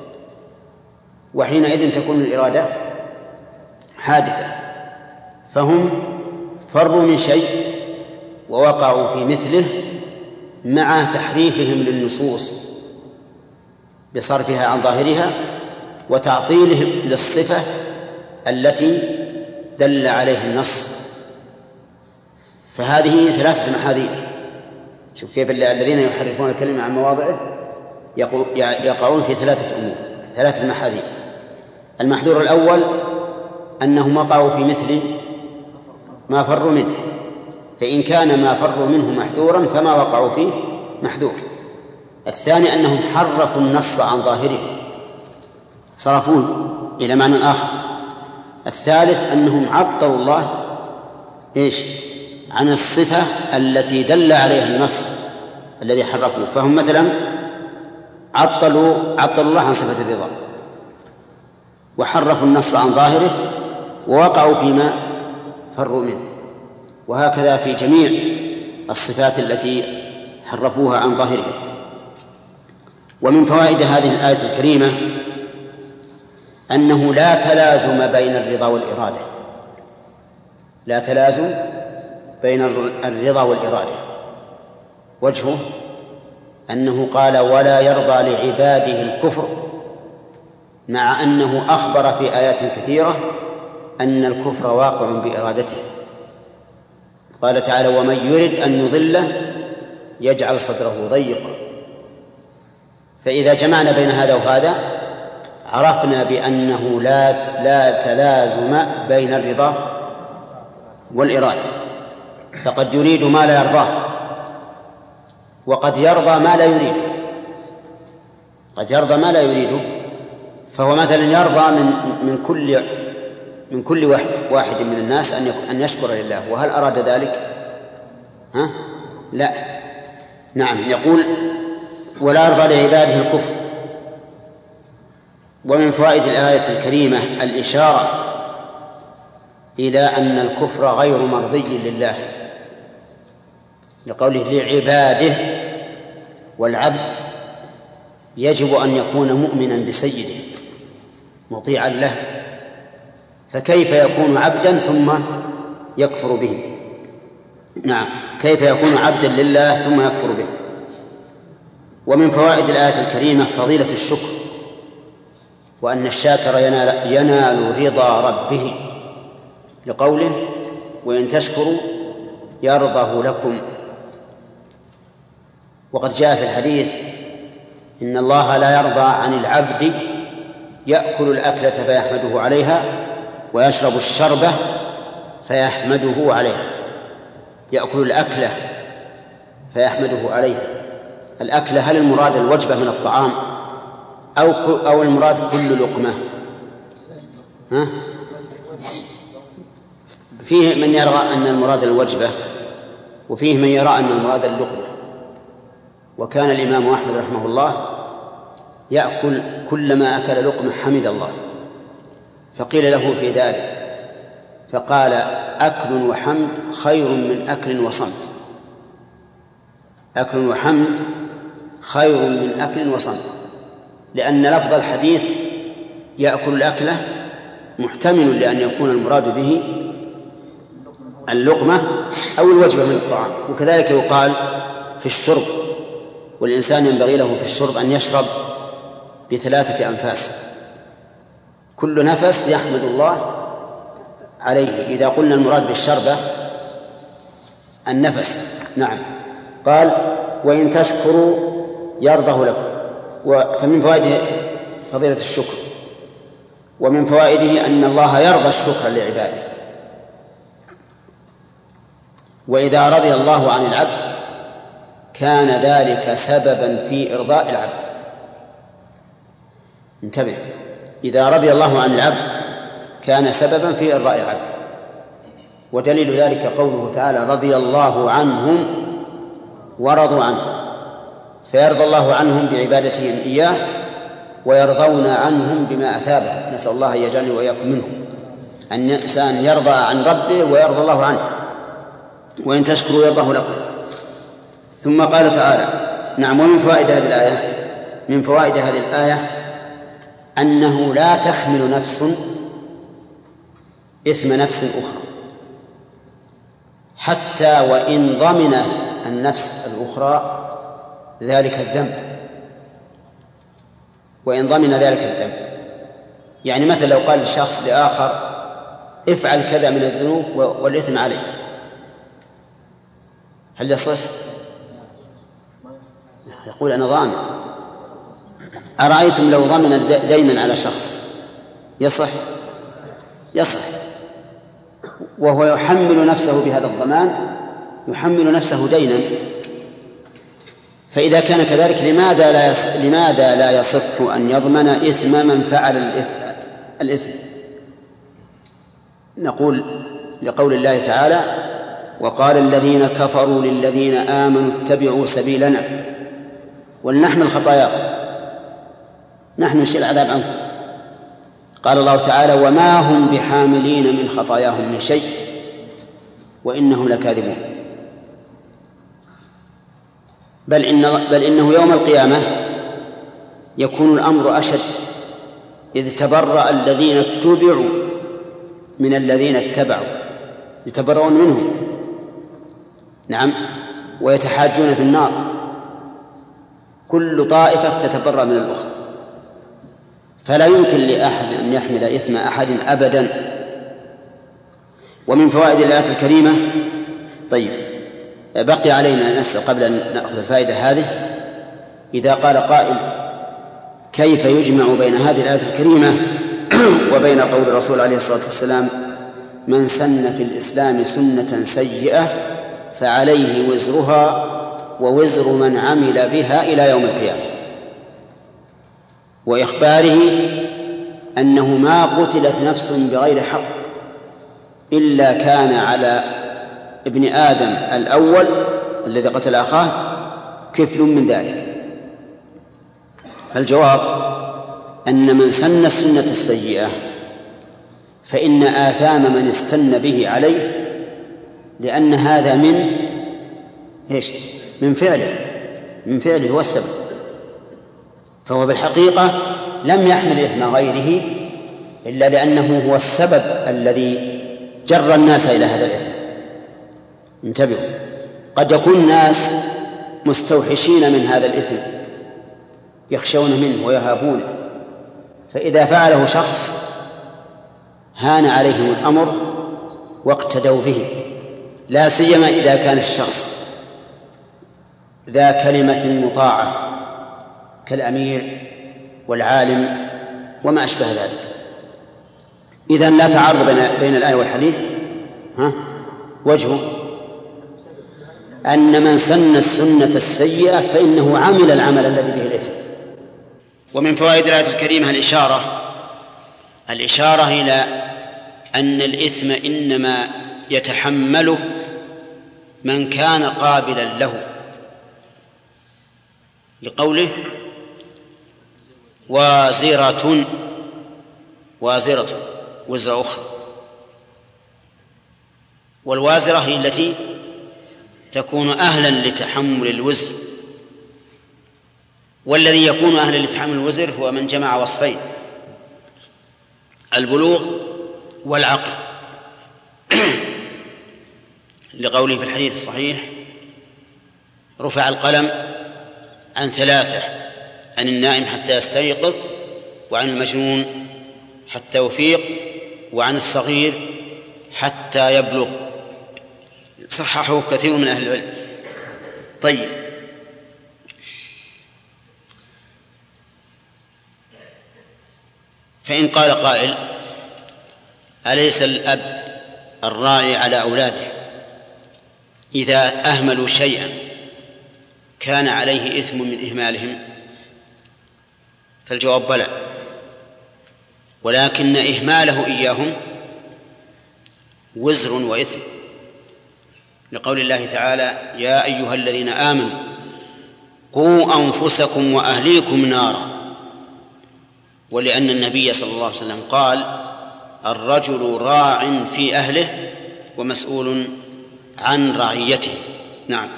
وحينئذ تكون الإرادة حادثة. فهم فروا من شيء ووقعوا في مثله مع تحريفهم للنصوص بصرفها عن ظاهرها وتعطيلهم للصفة التي دل عليها النص. فهذه ثلاثة محاذير. شوف كيف الذين يحرفون الكلمة عن مواضعه يقعون في ثلاثة أمور، ثلاثة محاذير. المحذور الأول أنهم وقعوا في مثل ما فروا منه، فإن كان ما فروا منه محذورا فما وقعوا فيه محذور. الثاني أنهم حرفوا النص عن ظاهره، صرفوه إلى معنى آخر. الثالث أنهم عطلوا الله إيش عن الصفة التي دل عليها النص الذي حرفوه. فهم مثلا عطلوا عطلوا الله عن صفة الرضا، وحرفوا النص عن ظاهره، ووقعوا فيما فروا منه. وهكذا في جميع الصفات التي حرفوها عن ظاهرها. ومن فوائد هذه الآية الكريمة أنه لا تلازم بين الرضا والإرادة، لا تلازم بين الرضا والإرادة. وجهه أنه قال ولا يرضى لعباده الكفر، مع أنه أخبر في آيات كثيرة أن الكفر واقع بإرادته. قال تعالى ومن يرد أن يضله يجعل صدره ضيقا. فإذا جمعنا بين هذا وهذا عرفنا بأنه لا, لا تلازم بين الرضا والإرادة، فقد يريد ما لا يرضاه وقد يرضى ما لا يريده، قد يرضى ما لا يريده. فهو مثلا يرضى من من كل من كل واحد من الناس أن أن يشكر لله، وهل أراد ذلك؟ ها؟ لا. نعم. يقول ولا يرضى لعباده الكفر. ومن فوائد الآية الكريمة الإشارة إلى أن الكفر غير مرضي لله، لقوله لعباده، والعبد يجب أن يكون مؤمنا بسيده مطيعا له، فكيف يكون عبدا ثم يكفر به؟ نعم، كيف يكون عبدا لله ثم يكفر به؟ ومن فوائد الآية الكريمة فضيلة الشكر، وأن الشاكر ينال, ينال رضا ربه، لقوله وإن تشكروا يرضه لكم. وقد جاء في الحديث إن الله لا يرضى عن العبد يأكل الأكلة فيحمده عليها ويشرب الشربة فيحمده عليها. يأكل الأكلة فيحمده عليها. الأكلة هل المراد الوجبة من الطعام أو أو المراد كل لقمة؟ ها؟ فيه من يرى أن المراد الوجبة، وفيه من يرى أن المراد اللقمة. وكان الإمام أحمد رحمه الله يأكل كلما أكل لقمة حمد الله، فقيل له في ذلك فقال أكل وحمد خير من أكل وصمت. أكل وحمد خير من أكل وصمت، لأن لفظ الحديث يأكل الأكلة محتمل لأن يكون المراد به اللقمة أو الوجبة من الطعام. وكذلك يقال في الشرب، والإنسان ينبغي له في الشرب أن يشرب بثلاثة أنفاس، كل نفس يحمد الله عليه. إذا قلنا المراد بالشربة النفس. نعم. قال وإن تشكروا يرضه لكم. فمن فوائده فضيلة الشكر، ومن فوائده أن الله يرضى الشكر لعباده. وإذا رضي الله عن العبد كان ذلك سببا في إرضاء العبد. انتبه، إذا رضي الله عن العبد كان سببا في إرضاء العبد. ودليل ذلك قوله تعالى رضي الله عنهم ورضوا عنه، فيرضى الله عنهم بعبادتهم إياه ويرضون عنهم بما أثابه. نسأل الله أن يجعلني وإياكم منهم، أن الإنسان يرضى عن ربه ويرضى الله عنه. وإن تشكروا يرضه لكم. ثم قال تعالى نعم. ومن فوائد هذه الآية من فوائد هذه الآية أنه لا تحمل نفس إثم نفس أخرى، حتى وإن ضمنت النفس الأخرى ذلك الذنب، وإن ضمن ذلك الذنب. يعني مثلا لو قال الشخص لآخر افعل كذا من الذنوب والإثم عليه، هل يصح؟ يقول أنا ضامن. أرأيتم لو ضمن دينا على شخص يصح؟ يصح، وهو يحمل نفسه بهذا الضمان، يحمل نفسه دينا. فإذا كان كذلك لماذا لا يصح لماذا لا يصح أن يضمن إثم من فعل الإثم؟ نقول لقول الله تعالى وقال الذين كفروا للذين آمنوا اتبعوا سبيلنا ولنحمل خطاياكم نحن نشيل العذاب عنكم. قال الله تعالى وما هم بحاملين من خطاياهم من شيء وإنهم لكاذبون. بل, إن بل إنه يوم القيامة يكون الأمر أشد، إذ تبرأ الذين اتبعوا من الذين اتبعوا، يتبرؤون منهم. نعم. ويتحاجون في النار، كل طائفة تتبرأ من الأخرى، فلا يمكن لأحد أن يحمل إثم أحد أبدا. ومن فوائد الآية الكريمة، طيب بقي علينا نسأل قبل أن نأخذ الفائدة هذه، إذا قال قائل كيف يجمع بين هذه الآية الكريمة وبين قول الرسول عليه الصلاة والسلام: من سن في الإسلام سنة سيئة فعليه وزرها ووزر من عمل بها إلى يوم القيامة، وإخباره أنه ما قتلت نفس بغير حق إلا كان على ابن آدم الأول الذي قتل أخاه كفل من ذلك. فالجواب أن من سن السنة السيئة فإن آثام من استن به عليه، لأن هذا من إيش؟ من فعله من فعله هو السبب، فهو بالحقيقة لم يحمل إثم غيره إلا لأنه هو السبب الذي جر الناس إلى هذا الإثم. انتبهوا، قد يكون الناس مستوحشين من هذا الإثم يخشون منه ويهابونه، فإذا فعله شخص هان عليهم الأمر واقتدوا به، لا سيما إذا كان الشخص ذا كلمة مطاعة كالأمير والعالم وما أشبه ذلك. إذن لا تعارض بين, بين الآية والحديث. ها؟ وجهه أن من سن السنة السيئة فإنه عمل العمل الذي به الإثم. ومن فوائد الآية الكريمة الإشارة الإشارة إلى أن الإثم إنما يتحمله من كان قابلا له، لقوله وازرة وازرة وزر أخرى، والوازرة هي التي تكون أهلا لتحمل الوزر، والذي يكون أهلا لتحمل الوزر هو من جمع وصفين: البلوغ والعقل، لقوله في الحديث الصحيح: رفع القلم عن ثلاثة: عن النائم حتى يستيقظ، وعن المجنون حتى يفيق، وعن الصغير حتى يبلغ. صححه كثير من أهل العلم. طيب، فإن قال قائل: أليس الأب الراعي على أولاده إذا أهملوا شيئا كان عليه إثم من إهمالهم؟ فالجواب بلى، ولكن إهماله إياهم وزر وإثم، لقول الله تعالى: يا أيها الذين آمنوا قوا أنفسكم وأهليكم نارا، ولأن النبي صلى الله عليه وسلم قال: الرجل راع في أهله ومسؤول عن رعيته. نعم.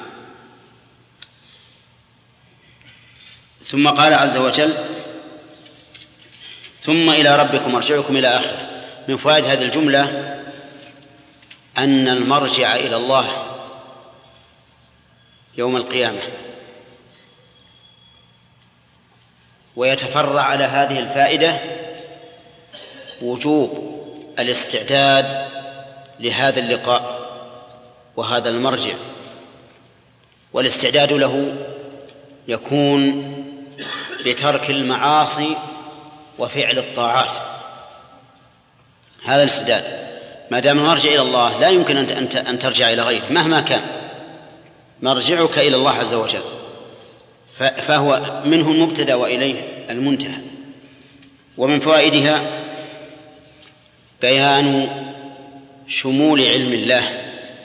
ثم قال عز وجل: ثم إلى ربكم مرجعكم إلى آخره. من فوائد هذه الجملة أن المرجع إلى الله يوم القيامة، ويتفرع على هذه الفائدة وجوب الاستعداد لهذا اللقاء وهذا المرجع، والاستعداد له يكون بترك المعاصي وفعل الطاعات. هذا الاستعداد ما دام المرجع إلى الله لا يمكن أن ترجع إلى غيره مهما كان، مرجعك إلى الله عز وجل، فهو منه المبتدأ وإليه المنتهى. ومن فوائدها بيان شمول علم الله،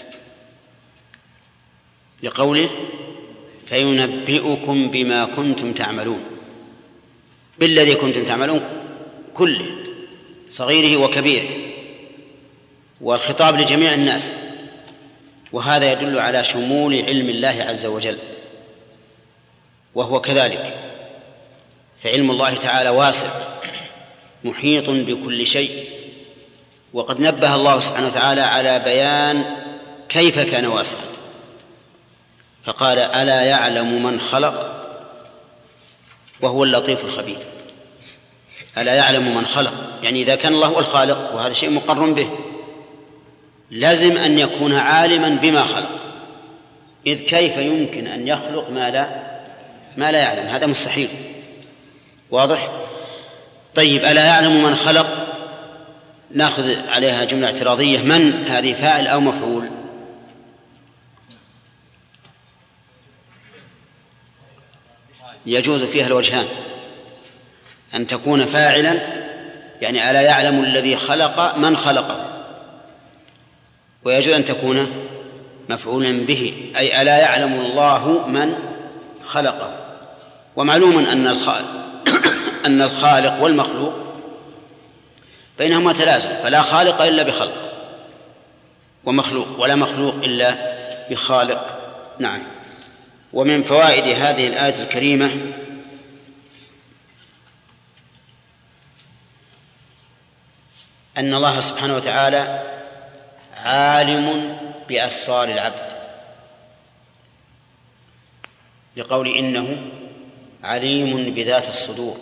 لقوله: فينبئكم بما كنتم تعملون، بالذي كنتم تعملون كله، صغيره وكبيره، والخطاب لجميع الناس، وهذا يدل على شمول علم الله عز وجل. وهو كذلك، فعلم الله تعالى واسع محيط بكل شيء، وقد نبه الله سبحانه وتعالى على بيان كيف كان واسعا، فقال: ألا يعلم من خلق وهو اللطيف الخبير. ألا يعلم من خلق، يعني إذا كان الله هو الخالق وهذا شيء مقر به، لازم أن يكون عالما بما خلق، إذ كيف يمكن أن يخلق ما لا ما لا يعلم؟ هذا مستحيل. واضح؟ طيب، ألا يعلم من خلق، نأخذ عليها جملة اعتراضية. من هذه فاعل أو مفعول؟ يجوز فيها الوجهان، أن تكون فاعلا يعني ألا يعلم الذي خلق من خلقه، ويجوز أن تكون مفعولا به أي ألا يعلم الله من خلقه. ومعلوم أن أن الخالق والمخلوق بينهما تلازم، فلا خالق إلا بخلق ومخلوق، ولا مخلوق إلا بخالق. نعم. ومن فوائد هذه الآية الكريمة أن الله سبحانه وتعالى عالم بأسرار العبد، لقول إنه عليم بذات الصدور.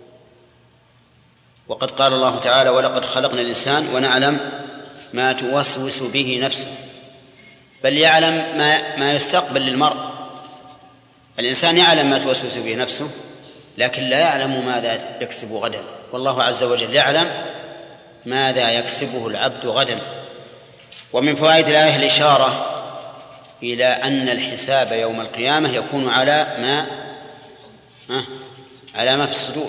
وقد قال الله تعالى: ولقد خلقنا الإنسان ونعلم ما توسوس به نفسه. بل يعلم ما, ما يستقبل للمرء. الإنسان يعلم ما توسوس به نفسه، لكن لا يعلم ماذا يكسب غدا، والله عز وجل يعلم ماذا يكسبه العبد غدا. ومن فوائد الآية الإشارة إلى أن الحساب يوم القيامة يكون على ما أه على ما في الصدور،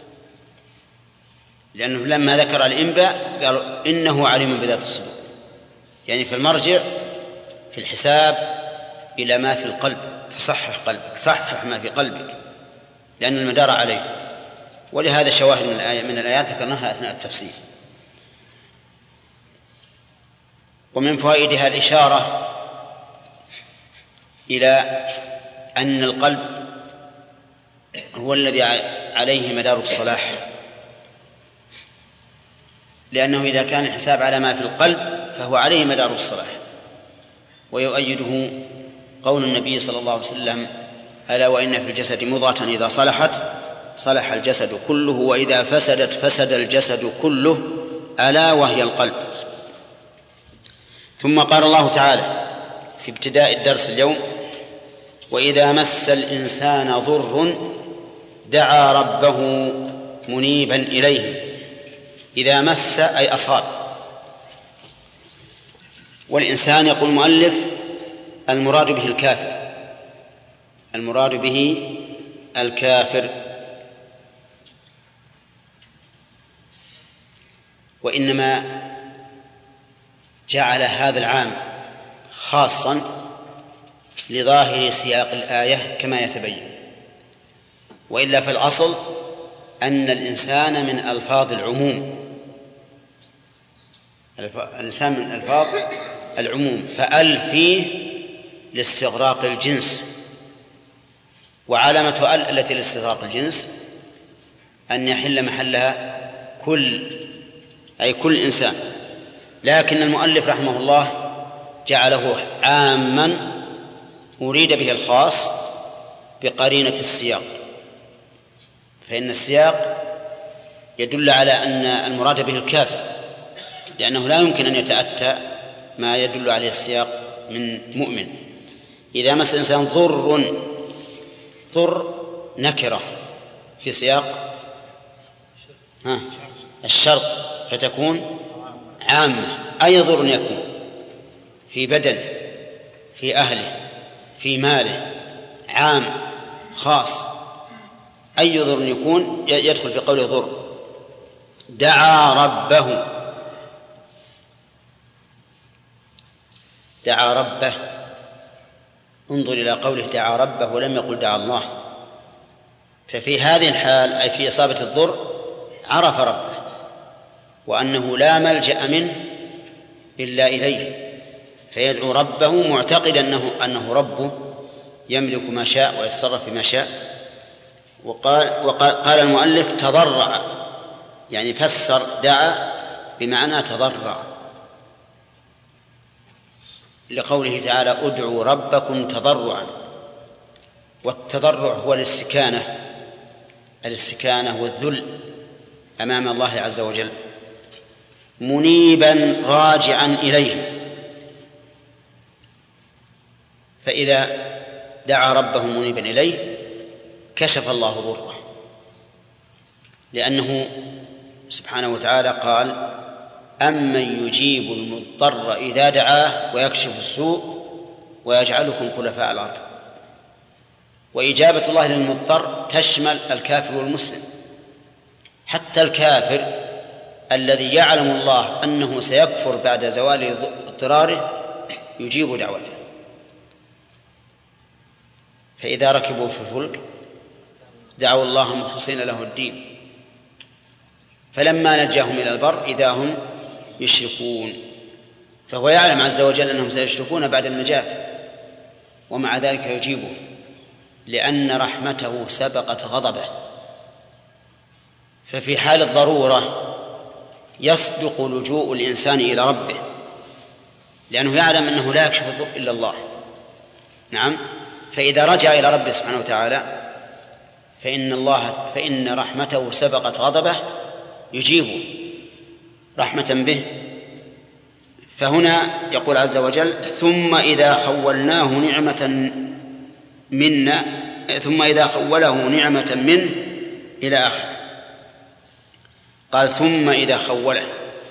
لأنه لما ذكر الإنباء قالوا إنه عليم بذات الصدور، يعني في المرجع في الحساب إلى ما في القلب، فصحح قلبك، صحح ما في قلبك، لأن المدار عليه. ولهذا شواهد من الآية من الآيات ذكرناها أثناء التفسير. ومن فوائدها الإشارة إلى أن القلب هو الذي عليه مدار الصلاح، لأنه إذا كان الحساب على ما في القلب فهو عليه مدار الصلاح. ويؤيده قول النبي صلى الله عليه وسلم: ألا وإن في الجسد مضغة إذا صلحت صلح الجسد كله، وإذا فسدت فسد الجسد كله، ألا وهي القلب. ثم قال الله تعالى في ابتداء الدرس اليوم: وإذا مس الإنسان ضر دعا ربه منيبا إليه. إذا مس أي أصاب. والإنسان يقول المؤلف المراد به الكافر، المراد به الكافر. وإنما جعل هذا العام خاصا لظاهر سياق الآية كما يتبين، وإلا فالأصل أن الإنسان من ألفاظ العموم، الإنسان من ألفاظ العموم، فأل فيه لاستغراق الجنس. وعلامة أل التي لاستغراق الجنس أن يحل محلها كل، أي كل إنسان. لكن المؤلف رحمه الله جعله عاما أريد به الخاص بقرينة السياق، فإن السياق يدل على أن المراد به الكافر، لأنه لا يمكن أن يتأتى ما يدل عليه السياق من مؤمن. إذا مس الإنسان ضر، ضر نكرة في سياق ها الشرط، فتكون عامة. أي ضر يكون في بدنه، في أهله، في ماله، عام خاص. أي ضر يكون يدخل في قوله ضر. دعا ربه، دعا ربه، انظر إلى قوله دعا ربه ولم يقل دعا الله. ففي هذه الحال أي في إصابة الضر عرف ربه وأنه لا ملجأ منه إلا إليه، فيدعو ربه معتقدا أنه, أنه ربه يملك ما شاء ويتصرف بما شاء. وقال, وقال قال المؤلف تضرع، يعني فسر دعا بمعنى تضرع، لقوله تعالى ادعوا ربكم تضرعا. والتضرع هو الاستكانة، الاستكانة والذل أمام الله عز وجل، منيبا راجعا إليه. فإذا دعا ربه منيبا إليه كشف الله ضره، لأنه سبحانه وتعالى قال: أمن يجيب المضطر إذا دعاه ويكشف السوء ويجعلكم خلفاء الأرض. وإجابة الله للمضطر تشمل الكافر والمسلم، حتى الكافر الذي يعلم الله أنه سيكفر بعد زوال اضطراره يجيب دعوته. فإذا ركبوا في الفلك دعوا الله مخلصين له الدين فلما نجاهم إلى البر إذا هم يشركون. فهو يعلم عز وجل أنهم سيشركون بعد النجاة، ومع ذلك يجيبه لأن رحمته سبقت غضبه. ففي حال الضرورة يصدق لجوء الإنسان إلى ربه، لأنه يعلم أنه لا يكشف الضر إلا الله. نعم. فإذا رجع إلى ربه سبحانه وتعالى فإن الله فإن رحمته سبقت غضبه يجيبه رحمة به. فهنا يقول عز وجل: ثم إذا خولناه نعمة منا ثم إذا خوله نعمة منه إلى آخره. قال: ثم إذا خوله،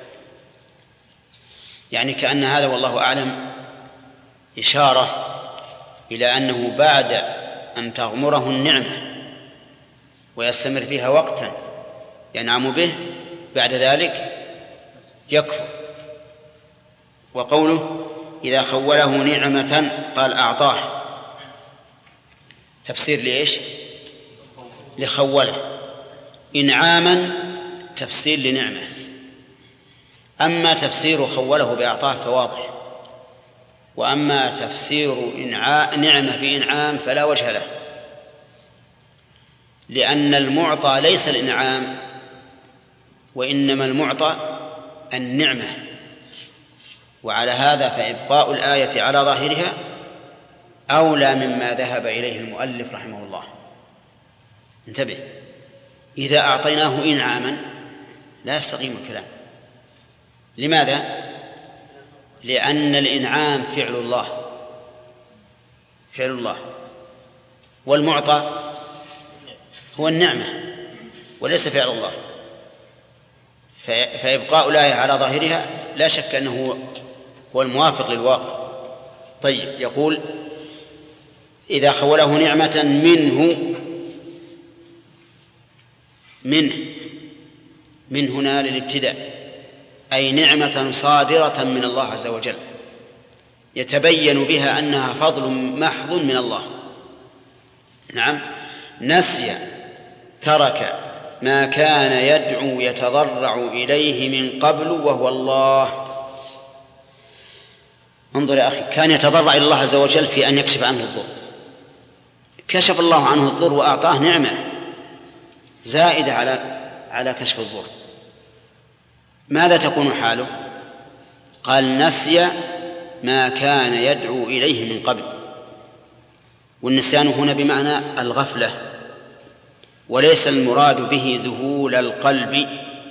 يعني كأن هذا والله أعلم إشارة إلى أنه بعد أن تغمره النعمة ويستمر فيها وقتا ينعم به بعد ذلك يكفر. وقوله إذا خوله نعمة قال أعطاه، تفسير ليش؟ لخوله. إنعاما تفسير لنعمة. أما تفسير خوله بأعطاه فواضح، وأما تفسير إنعاء نعمة بإنعام فلا وجه له، لأن المعطى ليس الإنعام، وإنما المعطى النعمة. وعلى هذا فإبقاء الآية على ظاهرها أولى مما ذهب إليه المؤلف رحمه الله. انتبه، إذا أعطيناه إنعاما لا يستقيم الكلام. لماذا؟ لأن الإنعام فعل الله فعل الله والمعطى هو النعمة وليس فعل الله. فإبقاء الآية على ظاهرها لا شك أنه هو الموافق للواقع. طيب، يقول: إذا خوله نعمة منه منه من هنا للابتداء، أي نعمة صادرة من الله عز وجل يتبين بها أنها فضل محض من الله. نعم. نسي ترك ما كان يدعو يتضرع إليه من قبل وهو الله. انظر يا أخي، كان يتضرع إلى الله عز وجل في أن يكشف عنه الضر، كشف الله عنه الضر وأعطاه نعمة زائدة على على كشف الضر. ماذا تكون حاله؟ قال: نسي ما كان يدعو إليه من قبل. والنسيان هنا بمعنى الغفلة، وليس المراد به ذهول القلب.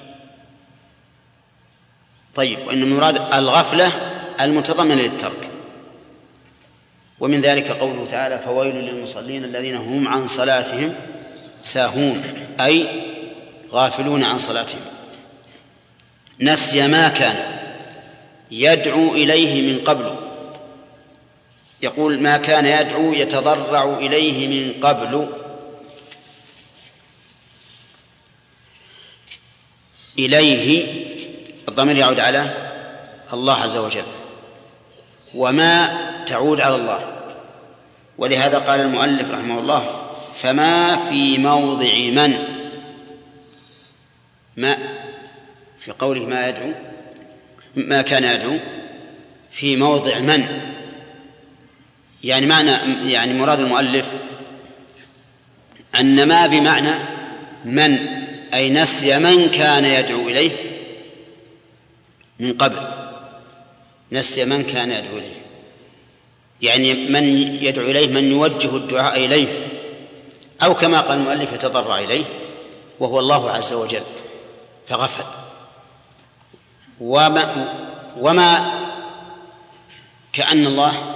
طيب، وإن المراد الغفلة المتضمنة للترك. ومن ذلك قوله تعالى: فويل للمصلين الذين هم عن صلاتهم ساهون، أي غافلون عن صلاتهم. نسي ما كان يدعو إليه من قبل. يقول: ما كان يدعو يتضرع إليه من قبل. إليه الضمير يعود على الله عز وجل، وما تعود على الله. ولهذا قال المؤلف رحمه الله: فما في موضع من ما في قوله ما يدعو ما كان يدعو في موضع من، يعني معنى يعني مراد المؤلف أن ما بمعنى من، أي نسي من كان يدعو إليه من قبل. نسي من كان يدعو إليه، يعني من يدعو إليه، من يوجه الدعاء إليه، أو كما قال المؤلف يتضرع إليه، وهو الله عز وجل، فغفل. وما, وما كأن الله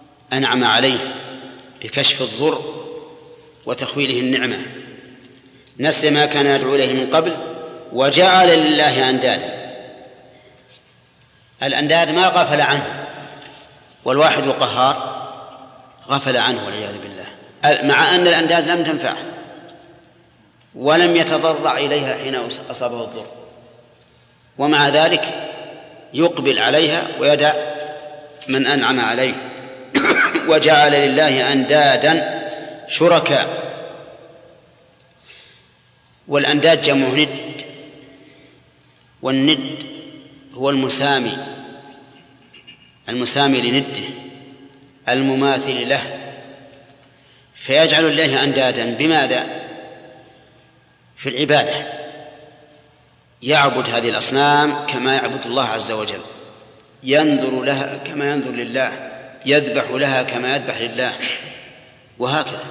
أنعم عليه بكشف الضر وتخويله النعمة، نسي ما كان يدعو إليه من قبل وجعل لله أندادا. الأنداد ما غفل عنه، والواحد القهار غفل عنه والعياذ بالله، مع أن الأنداد لم تنفعه ولم يتضرع إليها حين أصابه الضر، ومع ذلك يقبل عليها ويدع من أنعم عليه. وجعل لله أندادا شركاء. والأنداد جمع ند، والند هو المسامي المسامي لنده المماثل له، فيجعل الله أندادا. بماذا؟ في العبادة، يعبد هذه الأصنام كما يعبد الله عز وجل، ينظر لها كما ينظر لله، يذبح لها كما يذبح لله، وهكذا.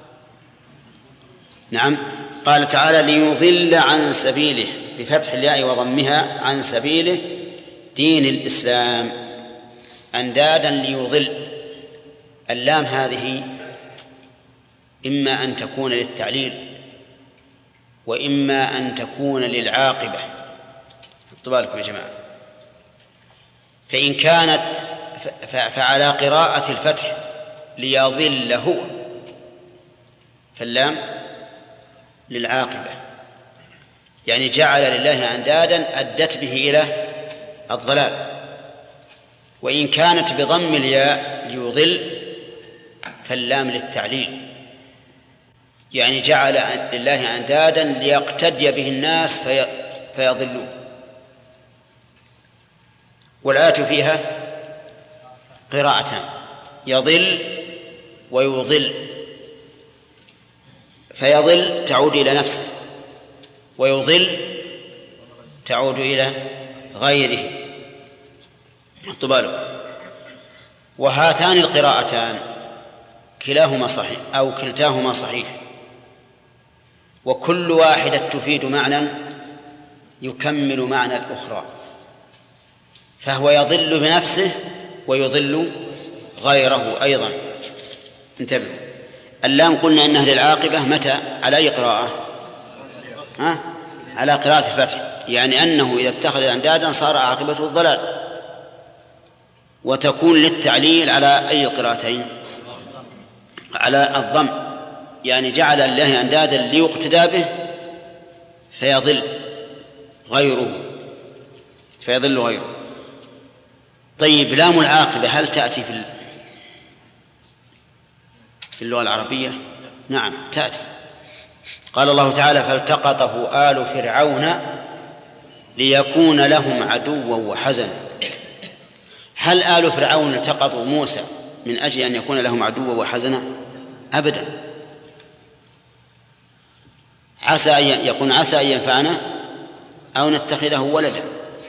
نعم. قال تعالى ليضل عن سبيله بفتح الياء وضمها، عن سبيله دين الإسلام، أندادا ليضل. اللام هذه إما أن تكون للتعليل وإما أن تكون للعاقبة، حطوا بالكم يا جماعة. فإن كانت فعلى قراءة الفتح ليضله، فاللام للعاقبة، يعني جعل لله أندادا أدت به إلى الضلال. وإن كانت بضم الياء ليضل فاللام للتعليل، يعني جعل لله أندادا ليقتدي به الناس في فيضلون. والآية فيها قراءتان، يضل ويضل. فيضل تعود إلى نفسه، ويضل تعود إلى غيره. حطوا بالكم. وهاتان القراءتان كلاهما صحيح أو كلتاهما صحيح، وكل واحدة تفيد معنى يكمل معنى الأخرى، فهو يضل بنفسه ويضل غيره أيضا. انتبهوا، اللام قلنا إنها للعاقبة متى؟ على أي قراءة؟ ها؟ على قراءة الفتح، يعني أنه إذا اتخذ أندادا صار عاقبته الضلال. وتكون للتعليل على أي القراءتين؟ على الضم، يعني جعل الله أندادا ليقتدى به فيضل غيره فيضل غيره. طيب، لام العاقبة هل تأتي في في اللغة العربية؟ نعم تأتي. قال الله تعالى فالتقطه آل فرعون ليكون لهم عدوا وحزنا. هل آل فرعون التقطوا موسى من أجل أن يكون لهم عدوا وحزنا؟ أبدا. عسى أن يكون عسى أن ينفعنا أو نتخذه ولدا،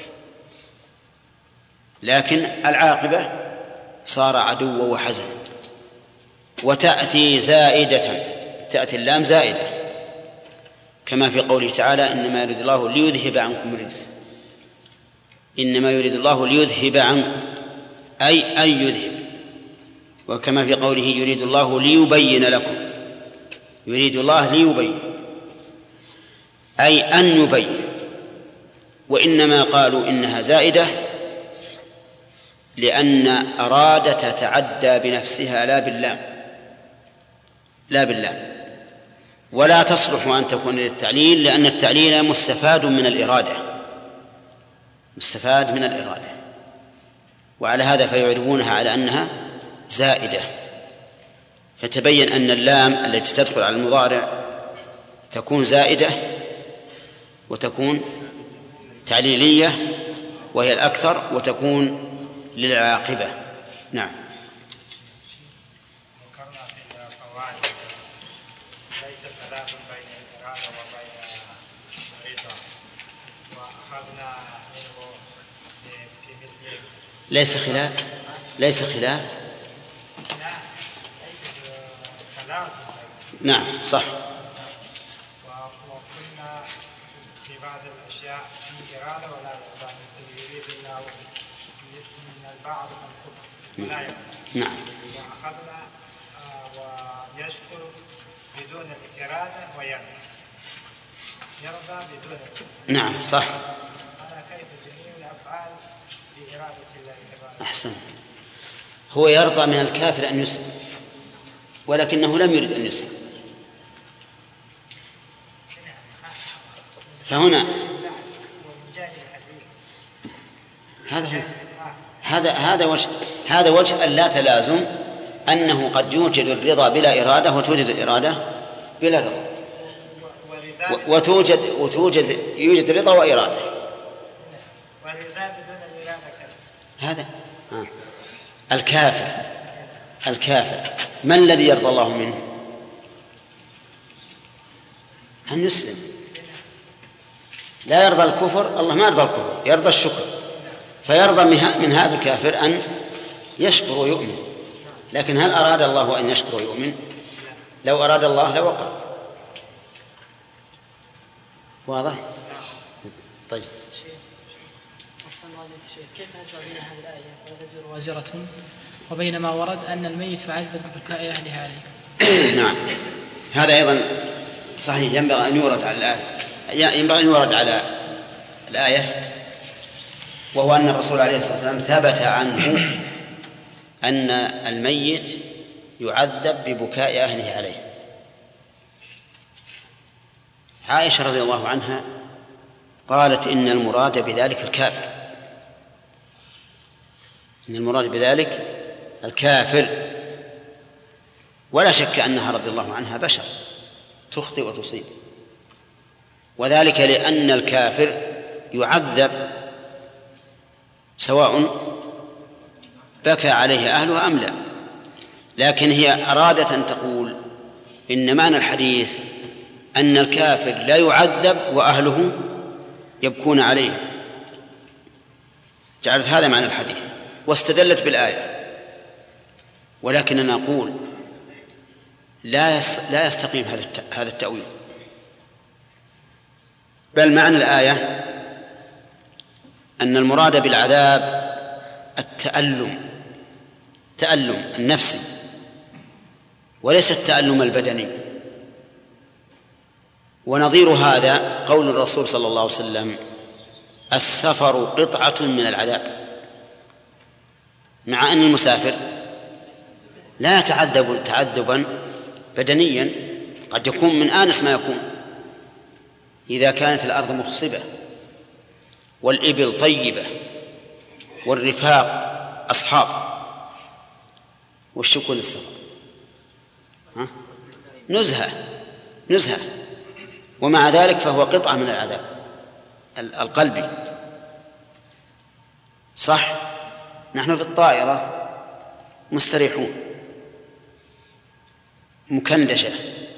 لكن العاقبة صار عدوا وحزنا. وتأتي زائدة، تأتي اللام زائدة كما في قوله تعالى إنما يريد الله ليذهب عنكم الرجس. إنما يريد الله ليذهب عنكم أي أن يذهب. وكما في قوله يريد الله ليبين لكم، يريد الله ليبين أي أن يبين. وإنما قالوا إنها زائدة لأن أراد تتعدى بنفسها لا باللام لا باللام ولا تصلح أن تكون للتعليل، لأن التعليل مستفاد من الإرادة مستفاد من الإرادة وعلى هذا فيعربونها على أنها زائدة. فتبين أن اللام التي تدخل على المضارع تكون زائدة وتكون تعليلية وهي الأكثر، وتكون للعاقبة. نعم. ذكرنا في القواعد ليس خلاف بين الإرادة وبين الرضا، وأخذنا منه في مثل ليس خلاف ليس خلاف لا ليس خلاف. نعم صح. وقلنا في بعض الأشياء في إرادة ولا إرادة، مثل يريد الله من البعض الكفر ولا يريد. نعم. وأخذنا ويشكر بدون الإرادة ويرضى. يرضى بدون. نعم صح. أنا كيف جميع الأفعال بإرادة الله تبارك. أحسن. هو يرضى من الكافر أن يسلم ولكنه لم يرد أن يسلم، فهنا هذا هو هذا هذا وجه هذا وجه لا تلازم، أنه قد يوجد الرضا بلا إرادة وتوجد الإرادة بلا رضا، وتوجد وتوجد يوجد رضا وإرادة. هذا آه. الكافر الكافر ما الذي يرضى الله منه؟ أن يسلم. لا يرضى الكفر، الله ما يرضى الكفر، يرضى الشكر، فيرضى من هذا الكافر أن يشكر ويؤمن. لكن هل أراد الله أن يشكر ويؤمن؟ لو أراد الله لوقع. واضح؟ طيب. أحسن الله عليك شيخ، كيف نجمع بين هذه الآية ولا تزر وازرة وبين ما ورد أن الميت يعذب ببكاء أهله عليه؟ نعم، هذا أيضا صحيح، ينبغي أن يورد على الآية، ينبغي أن يورد على الآية، وهو أن الرسول عليه الصلاة والسلام ثبت عنه أن الميت يعذب ببكاء أهله عليه. عائشة رضي الله عنها قالت إن المراد بذلك الكافر، إن المراد بذلك الكافر، ولا شك أنها رضي الله عنها بشر تخطئ وتصيب، وذلك لأن الكافر يعذب سواء بكى عليه أهله أم لا. لكن هي أرادت أن تقول إن معنى الحديث أن الكافر لا يعذب وأهله يبكون عليه، جعلت هذا معنى الحديث واستدلت بالآية. ولكننا نقول لا لا يستقيم هذا التأويل، بل معنى الآية أن المراد بالعذاب التألم، تألم النفسي وليس التألم البدني. ونظير هذا قول الرسول صلى الله عليه وسلم: السفر قطعة من العذاب، مع أن المسافر لا يتعذب تعذبا بدنيا، قد يكون من آنس ما يكون إذا كانت الأرض مخصبة والإبل طيبة والرفاق أصحاب. والشكر للسفر ها؟ نزهة نزهة ومع ذلك فهو قطعة من العذاب القلبي. صح، نحن في الطائرة مستريحون مكندشة،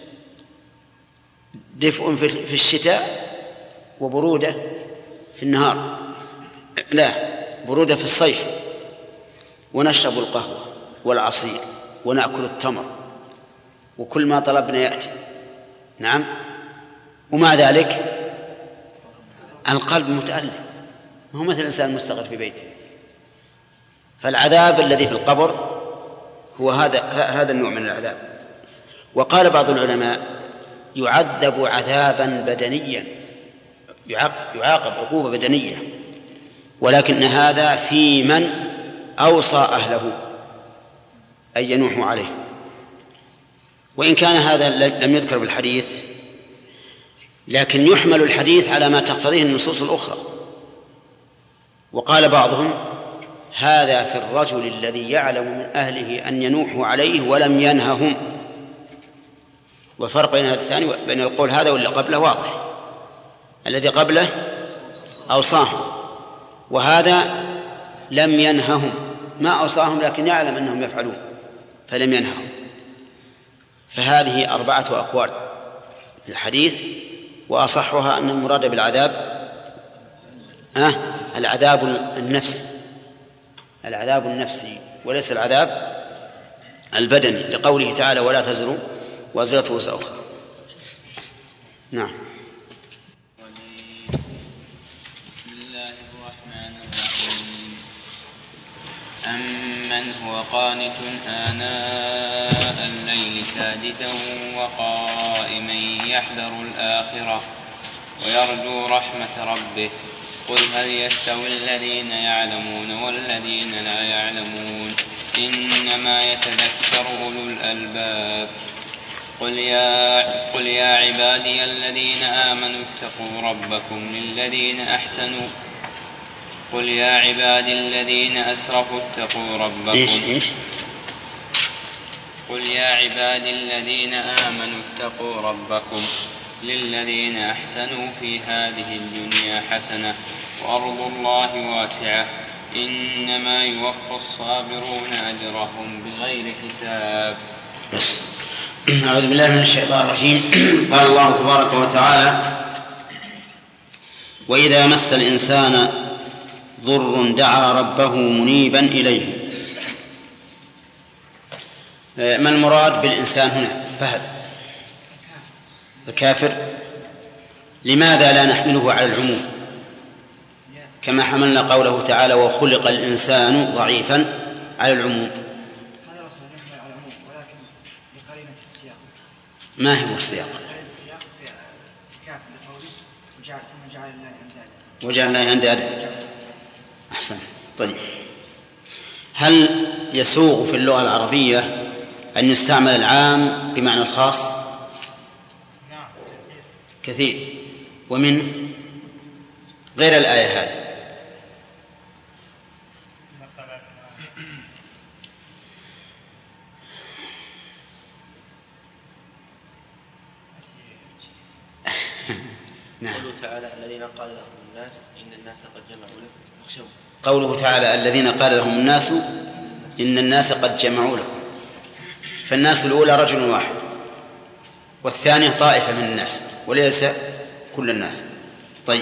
دفء في الشتاء وبرودة في النهار، لا برودة في الصيف، ونشرب القهوة والعصير ونأكل التمر وكل ما طلبنا يأتي. نعم، ومع ذلك القلب متألم، ما هو مثل الإنسان المستقر في بيته. فالعذاب الذي في القبر هو هذا هذا النوع من العذاب. وقال بعض العلماء: يعذب عذابا بدنيا، يعاقب عقوبة بدنية، ولكن هذا في من أوصى أهله أن ينوحوا عليه. وإن كان هذا لم يذكر بالحديث، لكن يحمل الحديث على ما تقتضيه النصوص الأخرى. وقال بعضهم: هذا في الرجل الذي يعلم من أهله أن ينوحوا عليه ولم ينههم. وفرق بين هذا الثاني بين القول هذا واللي قبله واضح، الذي قبله أوصاهم، وهذا لم ينههم، ما أوصاهم لكن يعلم أنهم يفعلون فلم ينههم. فهذه أربعة أقوال في الحديث، وأصحها أن المراد بالعذاب آه العذاب النفسي، العذاب النفسي وليس العذاب البدني، لقوله تعالى: ولا تزر وازرة وزر أخرى. نعم. بسم الله الرحمن الرحيم. أمن هو قانت آناء الليل ساجدا وقائما يحذر الآخرة ويرجو رحمة ربه. قل هل يستوي الذين يعلمون والذين لا يعلمون إنما يتذكر أولو الألباب. قل يا, قل يا عبادي الذين آمنوا اتقوا ربكم للذين أحسنوا قل يا عبادي الذين أسرفوا اتقوا ربكم إيش إيش قل يا عبادي الذين آمنوا اتقوا ربكم للذين أحسنوا في هذه الدنيا حسنة وأرض الله واسعة إنما يوفى الصابرون أجرهم بغير حساب. بس أعوذ بالله من الشيطان الرجيم. قال الله تبارك وتعالى: وإذا مس الإنسان ضر دعا ربه منيبا إليه. ما المراد بالإنسان هنا؟ فهد. الكافر. لماذا لا نحمله على العموم كما حملنا قوله تعالى: وخلق الإنسان ضعيفا على العموم؟ هذا أصلا يحمل على العموم ولكن بقرينة السياق. ما هو السياق؟ قرينة السياق في كافر لقوله وجعل ثم جعل الله أندادا وجعل الله أندادا. أحسن. طيب، هل يسوغ في اللغة العربية أن يستعمل العام بمعنى الخاص؟ نعم كثير. كثير. ومن غير الآية هذه مثلا نعم. قوله تعالى: الذين قال لهم الناس إن الناس قد جمعوا لكم فاخشوهم. قوله تعالى: الذين قال لهم الناس إن الناس قد جمعوا لكم. فالناس الأولى رجل واحد، والثانية طائفة من الناس وليس كل الناس. طيب،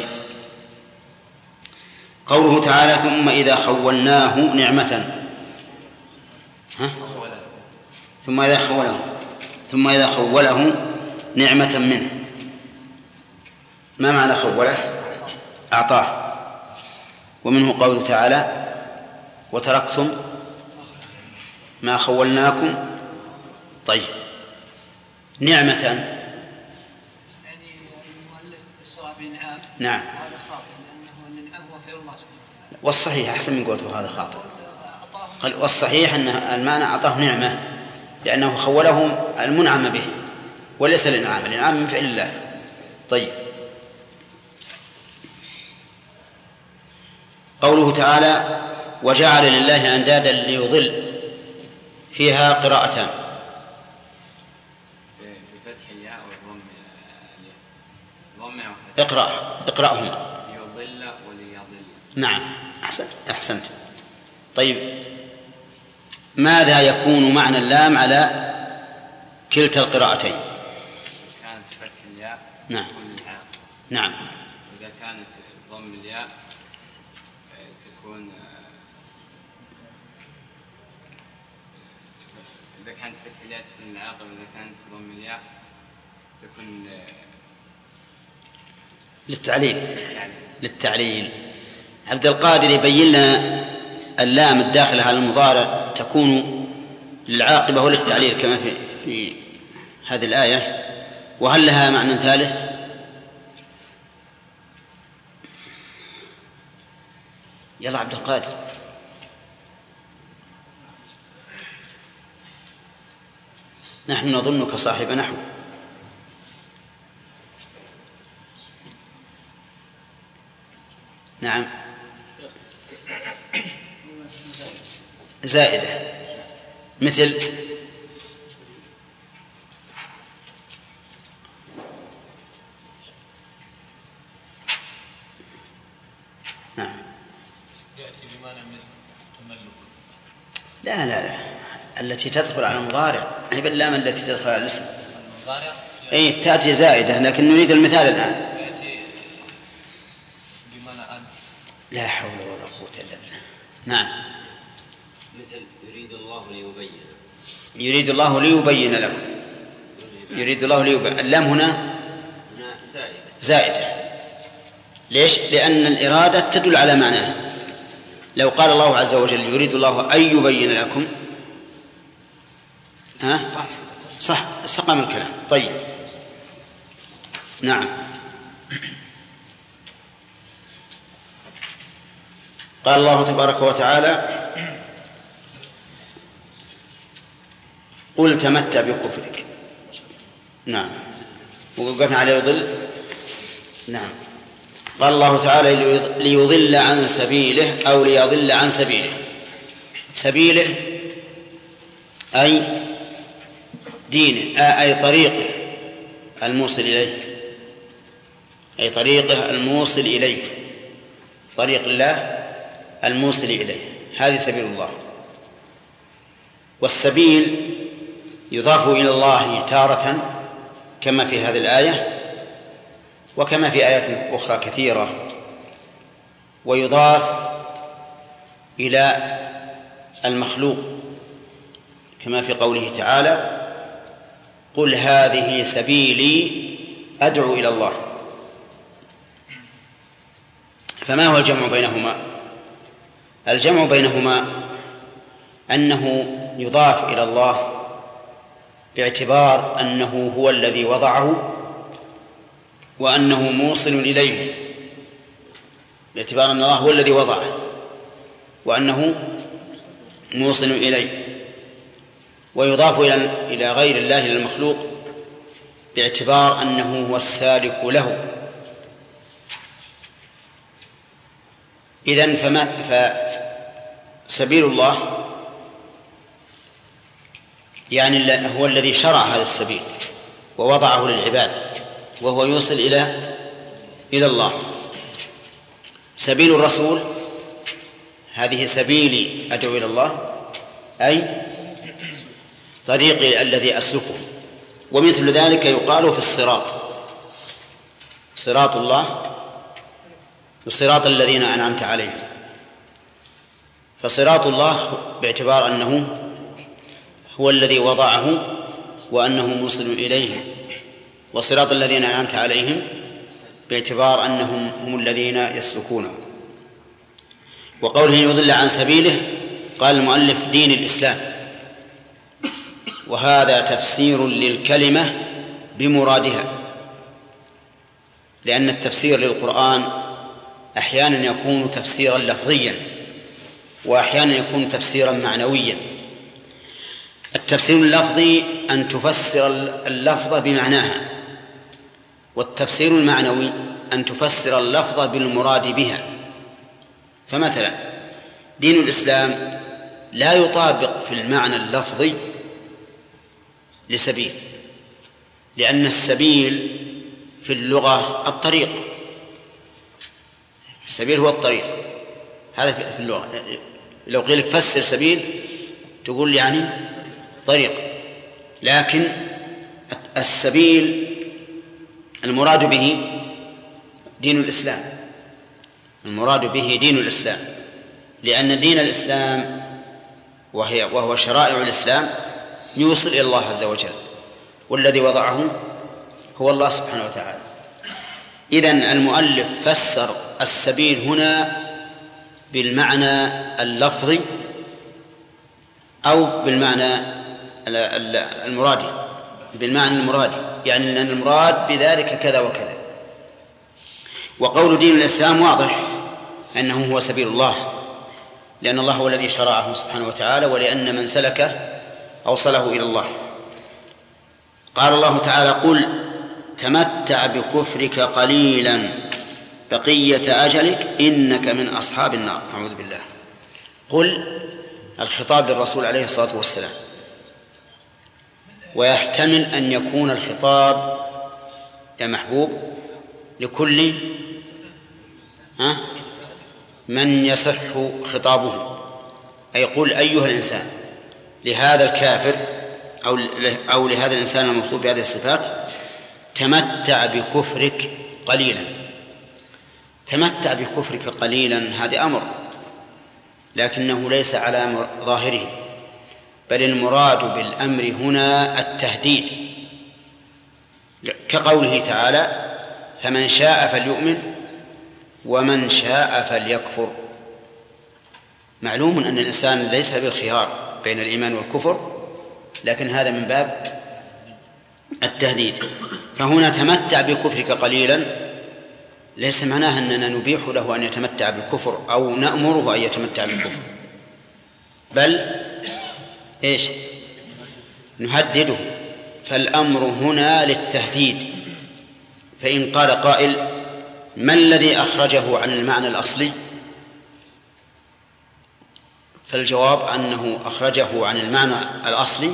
قوله تعالى: ثم إذا خولناه نعمة. ها؟ ثم إذا خوله ثم إذا خوله نعمة منه. ما معنى خوله؟ أعطاه. ومنه قوله تعالى: وتركتم ما خولناكم. طيب، نعمة يعني المؤلف الصواب إنعام. نعم. هذا خاطئ لأنه الإنعام هو فعل الله سبحانه وتعالى. والصحيح أحسن من قوله هذا خاطئ. قال والصحيح أن المعنى أعطاه نعمة لأنه خوله المنعم به وليس الإنعام. الإنعام من فعل الله. طيب، قوله تعالى: وجعل لله أندادا ليضل. فيها قراءتان: بفتح الياء والضم. الياء اقرأ اقرأهما. ليضل وليضل. نعم، أحسنت أحسنت. طيب، ماذا يكون معنى اللام على كلتا القراءتين؟ كانت فتح الياء نعم. تكون العام. نعم. إذا كانت ضم الياء تكون إذا كانت فتح الياء تكون العاقبة، إذا كانت ضم الياء تكون للتعليل. للتعليل. عبد القادر يبين لنا اللام الداخلة على المضارع تكون للعاقبة وللتعليل كما في, في هذه الآية. وهل لها معنى ثالث؟ يلا عبد القادر. نحن نظنك صاحب نحو. نعم، زائدة مثل نعم. يأتي بمعنى من تملك. لا لا لا التي تدخل على المضارع هي باللام التي تدخل على الاسم. المضارع اي تأتي زائدة، لكن نريد المثال الآن. يأتي بمعنى أن. لا حول ولا قوة إلا بالله. نعم، مثل يريد الله ليبين. يريد الله ليبين لكم. يريد الله ليبين. اللام هنا هنا زائدة. زائدة. ليش؟ لأن الإرادة تدل على معناها. لو قال الله عز وجل يريد الله أن يبين لكم، ها؟ صح صح استقام الكلام. طيب، نعم. قال الله تبارك وتعالى: قل تمتع بكفرك. نعم. وقفنا على يضل. نعم. قال الله تعالى: ليضل عن سبيله أو ليضل عن سبيله. سبيله أي دينه، أي طريقه الموصل إليه، أي طريقه الموصل إليه، طريق الله الموصل إليه، هذه سبيل الله. والسبيل يضاف إلى الله تارة كما في هذه الآية وكما في آيات أخرى كثيرة، ويضاف إلى المخلوق كما في قوله تعالى: قل هذه سبيلي أدعو إلى الله. فما هو الجمع بينهما؟ الجمع بينهما أنه يضاف إلى الله باعتبار أنه هو الذي وضعه وأنه موصل إليه، باعتبار أن الله هو الذي وضعه وأنه موصل إليه. ويضاف إلى غير الله، إلى المخلوق، باعتبار أنه هو السالك له. إذن فما فسبيل الله يعني هو الذي شرع هذا السبيل ووضعه للعباد، وهو يوصل إلى إلى الله. سبيل الرسول هذه سبيلي أدعو إلى الله، أي طريقي الذي أسلكه. ومثل ذلك يقال في الصراط: صراط الله وصراط الذين أنعمت عليهم. فصراط الله باعتبار أنه هو الذي وضعه وأنه موصل إليه، وصراط الذين أنعمت عليهم باعتبار أنهم هم الذين يسلكونه. وقوله يضل عن سبيله، قال المؤلف: دين الإسلام. وهذا تفسير للكلمة بمرادها، لأن التفسير للقرآن أحيانا يكون تفسيرا لفظيا وأحيانا يكون تفسيرا معنويا. التفسير اللفظي أن تفسر اللفظ بمعناها، والتفسير المعنوي أن تفسر اللفظ بالمراد بها. فمثلا دين الإسلام لا يطابق في المعنى اللفظي لسبيل، لأن السبيل في اللغة الطريق، السبيل هو الطريق، هذا في اللغة. لو قيل لك فسر سبيل تقول يعني طريق، لكن السبيل المراد به دين الإسلام، المراد به دين الإسلام، لأن دين الإسلام وهي وهو شرائع الإسلام يوصل إلى الله عز وجل، والذي وضعه هو الله سبحانه وتعالى. إذن المؤلف فسر السبيل هنا بالمعنى اللفظي أو بالمعنى المرادي، بالمعنى المرادي، يعني أن المراد بذلك كذا وكذا. وقول دين الإسلام واضح أنه هو سبيل الله، لأن الله هو الذي شرعه سبحانه وتعالى، ولأن من سلكه أوصله إلى الله. قال الله تعالى: قل تمتع بكفرك قليلا بقية أجلك إنك من أصحاب النار. أعوذ بالله. قل الخطاب للرسول عليه الصلاة والسلام، ويحتمل أن يكون الخطاب يا محبوب لكل ها من يصح خطابه، أي قل أيها الإنسان لهذا الكافر أو أو لهذا الإنسان الموصوف بهذه الصفات: تمتع بكفرك قليلا. تمتع بكفرك قليلا هذا أمر، لكنه ليس على ظاهره، بل المراد بالأمر هنا التهديد، كقوله تعالى: فمن شاء فليؤمن ومن شاء فليكفر. معلوم أن الإنسان ليس بالخيار بين الإيمان والكفر، لكن هذا من باب التهديد. فهنا تمتع بكفرك قليلا ليس معناها أننا نبيح له أن يتمتع بالكفر أو نأمره أن يتمتع بالكفر، بل إيش؟ نهدده. فالأمر هنا للتهديد. فإن قال قائل: ما الذي أخرجه عن المعنى الأصلي؟ فالجواب أنه أخرجه عن المعنى الأصلي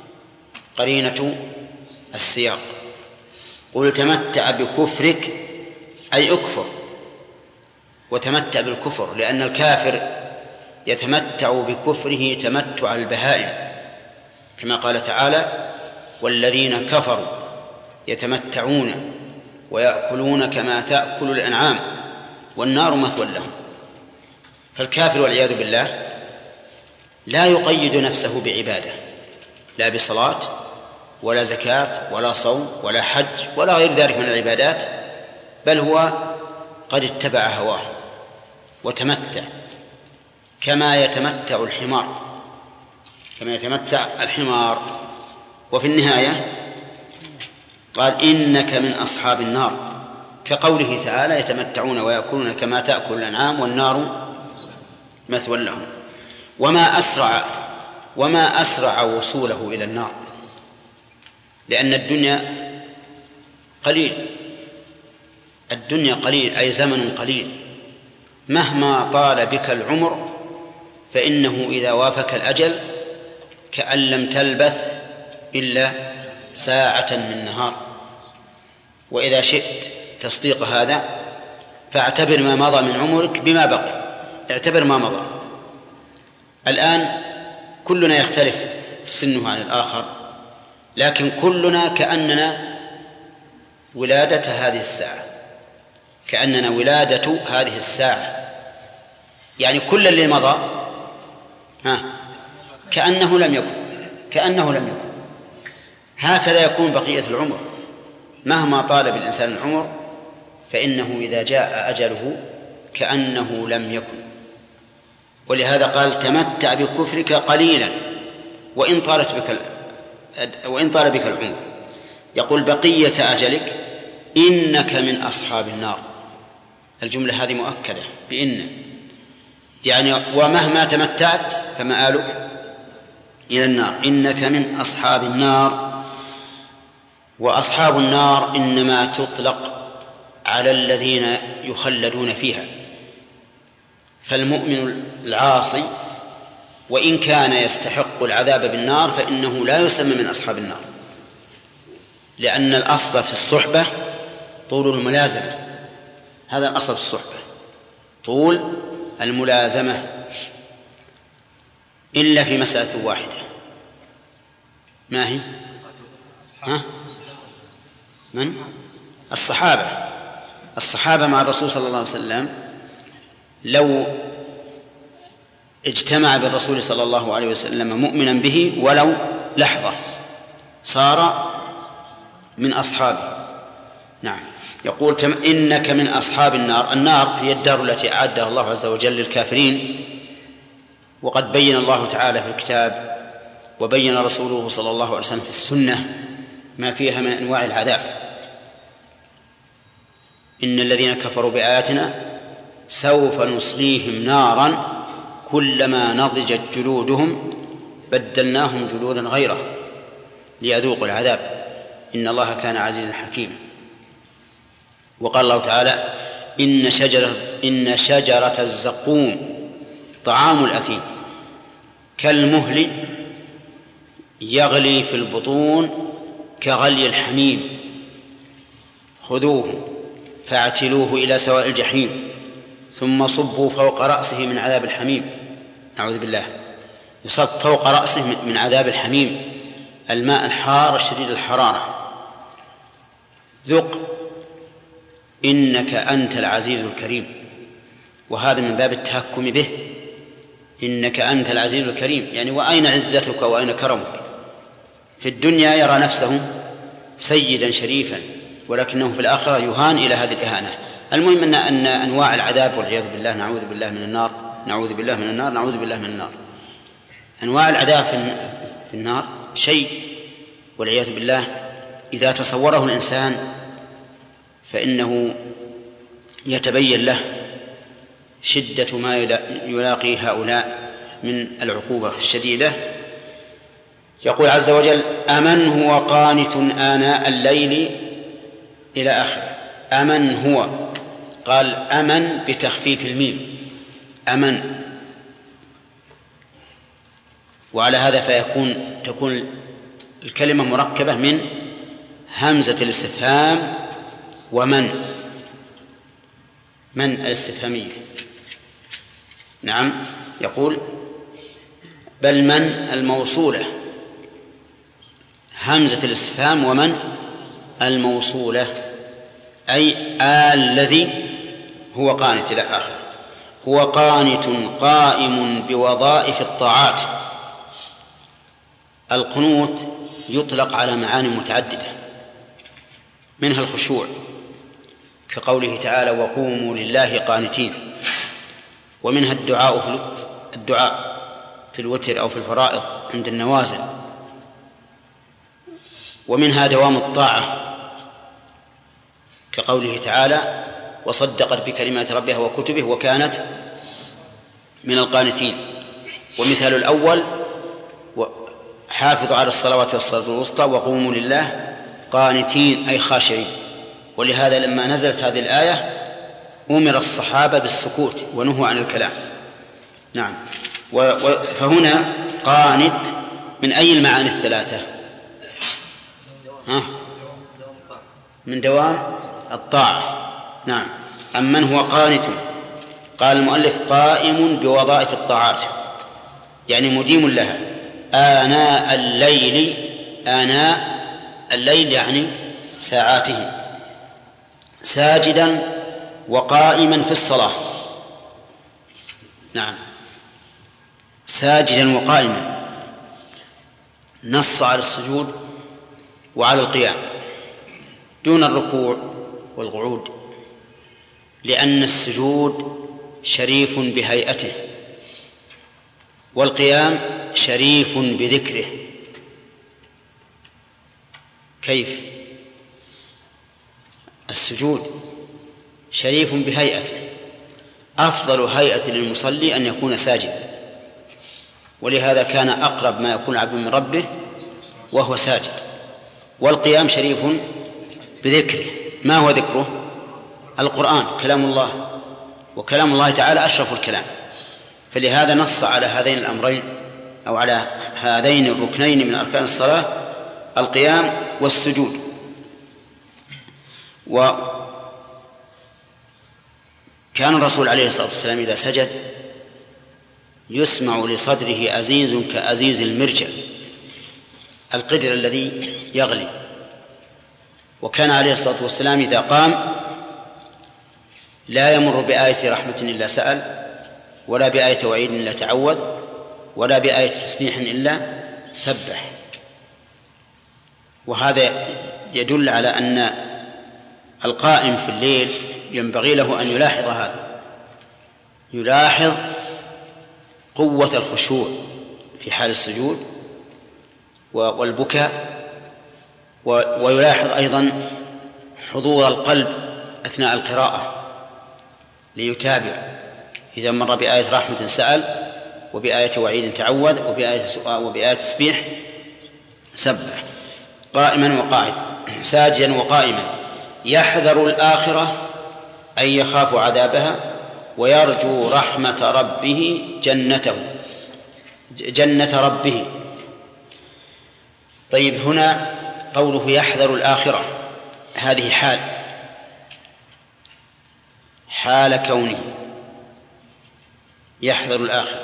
قرينة السياق. قل تمتع بكفرك أي أكفر، وتمتع بالكفر، لأن الكافر يتمتع بكفره تمتع البهائم، كما قال تعالى: والذين كفروا يتمتعون ويأكلون كما تأكل الأنعام والنار مثوى لهم. فالكافر والعياذ بالله لا يقيد نفسه بعبادة، لا بصلاة ولا زكاة ولا صوم ولا حج ولا غير ذلك من العبادات، بل هو قد اتبع هواه وتمتع كما يتمتع الحمار كما يتمتع الحمار وفي النهاية قال: إنك من أصحاب النار، كقوله تعالى: يتمتعون ويأكلون كما تأكل الأنعام والنار مثوى لهم. وما أسرع وما أسرع وصوله إلى النار، لأن الدنيا قليل الدنيا قليل أي زمن قليل. مهما طال بك العمر فإنه إذا وافك الأجل كأن لم تلبث إلا ساعة من نهار. وإذا شئت تصديق هذا فاعتبر ما مضى من عمرك بما بقي، اعتبر ما مضى. الآن كلنا يختلف سنه عن الآخر، لكن كلنا كأننا ولادة هذه الساعة كأننا ولادة هذه الساعة يعني كل اللي مضى ها كأنه لم يكن كأنه لم يكن هكذا يكون بقية العمر. مهما طال بالإنسان العمر فإنه إذا جاء أجله كأنه لم يكن. ولهذا قال: تمتع بكفرك قليلا وإن طالت بك وإن طال بك العمر. يقول: بقية أجلك إنك من أصحاب النار. الجملة هذه مؤكدة بإن، يعني ومهما تمتعت فمآلك إلى النار. إنك من أصحاب النار. وأصحاب النار إنما تطلق على الذين يخلدون فيها. فالمؤمن العاصي وإن كان يستحق العذاب بالنار فإنه لا يسمى من أصحاب النار، لأن الأصل في الصحبة طول الملازمة. هذا الأصل في الصحبة، طول الملازمة، إلا في مسألة واحدة. ما هي؟ ها؟ من؟ الصحابة. الصحابة مع الرسول صلى الله عليه وسلم لو اجتمع بالرسول صلى الله عليه وسلم مؤمنا به ولو لحظة صار من أصحابه. نعم. يقول: إنك من أصحاب النار. النار هي الدار التي أعدها الله عز وجل للكافرين، وقد بين الله تعالى في الكتاب وبين رسوله صلى الله عليه وسلم في السنة ما فيها من أنواع العذاب. إن الذين كفروا بآياتنا سوف نصليهم نارا كلما نضجت جلودهم بدلناهم جلودا غيره ليذوقوا العذاب إن الله كان عزيزا حكيما. وقال الله تعالى: إن شجرة, إن شجرة الزقوم طعام الأثيم كالمهل يغلي في البطون كغلي الحميم خذوه فاعتلوه إلى سواء الجحيم ثم صبوا فوق رأسه من عذاب الحميم. أعوذ بالله. يصب فوق رأسه من عذاب الحميم الماء الحار الشديد الحرارة. ذق إنك أنت العزيز الكريم. وهذا من باب التهكم به. إنك أنت العزيز الكريم، يعني وأين عزتك وأين كرمك؟ في الدنيا يرى نفسه سيدا شريفا، ولكنه في الآخرة يهان إلى هذه الإهانة. المهم أن, أن أنواع العذاب والعياذ بالله، نعوذ بالله من النار نعوذ بالله من النار نعوذ بالله من النار أنواع العذاب في النار شيء والعياذ بالله إذا تصوره الإنسان فإنه يتبين له شدة ما يلاقي هؤلاء من العقوبة الشديدة، يقول عز وجل: أمن هو قانت آناء الليل إلى آخره. أمن هو، قال أمن بتخفيف الميم، أمن، وعلى هذا فيكون تكون الكلمة مركبة من همزة الاستفهام ومن، من الاستفهامية. نعم، يقول بل من الموصولة، همزة الاستفهام ومن الموصولة، أي الذي هو قانت إلى آخره. هو قانت قائم بوظائف الطاعات. القنوت يطلق على معاني متعددة، منها الخشوع كقوله تعالى: وقوموا لله قانتين، ومنها الدعاء في الدعاء في الوتر أو في الفرائض عند النوازل، ومنها دوام الطاعة كقوله تعالى: وصدقت بكلمات ربها وكتبه وكانت من القانتين. ومثال الأول: حافظوا على الصلوات والصلاة الوسطى وقوموا لله قانتين، أي خاشعين. ولهذا لما نزلت هذه الآية أمر الصحابة بالسكوت ونهوا عن الكلام. نعم. فهنا قانت من أي المعاني الثلاثة؟ ها؟ من دوام الطاعة. نعم. أمن هو قانت، قال المؤلف: قائم بوظائف الطاعات، يعني مديم لها آناء الليل. آناء الليل يعني ساعاته، ساجدا وقائما في الصلاة. نعم، ساجدا وقائما، نص على السجود وعلى القيام دون الركوع والقعود، لأن السجود شريف بهيئته والقيام شريف بذكره. كيف؟ السجود شريف بهيئته، أفضل هيئة للمصلي أن يكون ساجدا، ولهذا كان أقرب ما يكون عبد من ربه وهو ساجد. والقيام شريف بذكره. ما هو ذكره؟ القرآن، كلام الله، وكلام الله تعالى أشرف الكلام، فلهذا نص على هذين الأمرين أو على هذين الركنين من أركان الصلاة: القيام والسجود. وكان الرسول عليه الصلاة والسلام إذا سجد يسمع لصدره أزيز كأزيز المرجل، القدر الذي يغلي. وكان عليه الصلاة والسلام إذا قام لا يمر بآية رحمة إلا سأل، ولا بآية وعيد إلا تعوذ، ولا بآية تسبيح إلا سبح. وهذا يدل على أن القائم في الليل ينبغي له أن يلاحظ هذا، يلاحظ قوة الخشوع في حال السجود والبكاء، ويلاحظ أيضا حضور القلب أثناء القراءة ليتابع. إذا مر بآية رحمة سأل، وبآية وعيد تعوذ، وبآية سؤال، وبآية تسبيح سبح. قائما وقاعدا، ساجدا وقائما، يحذر الآخرة أي يخاف عذابها، ويرجو رحمة ربه جنته، جنة ربه. طيب، هنا قوله يحذر الآخرة، هذه حال حال كونه يحذر الآخرة،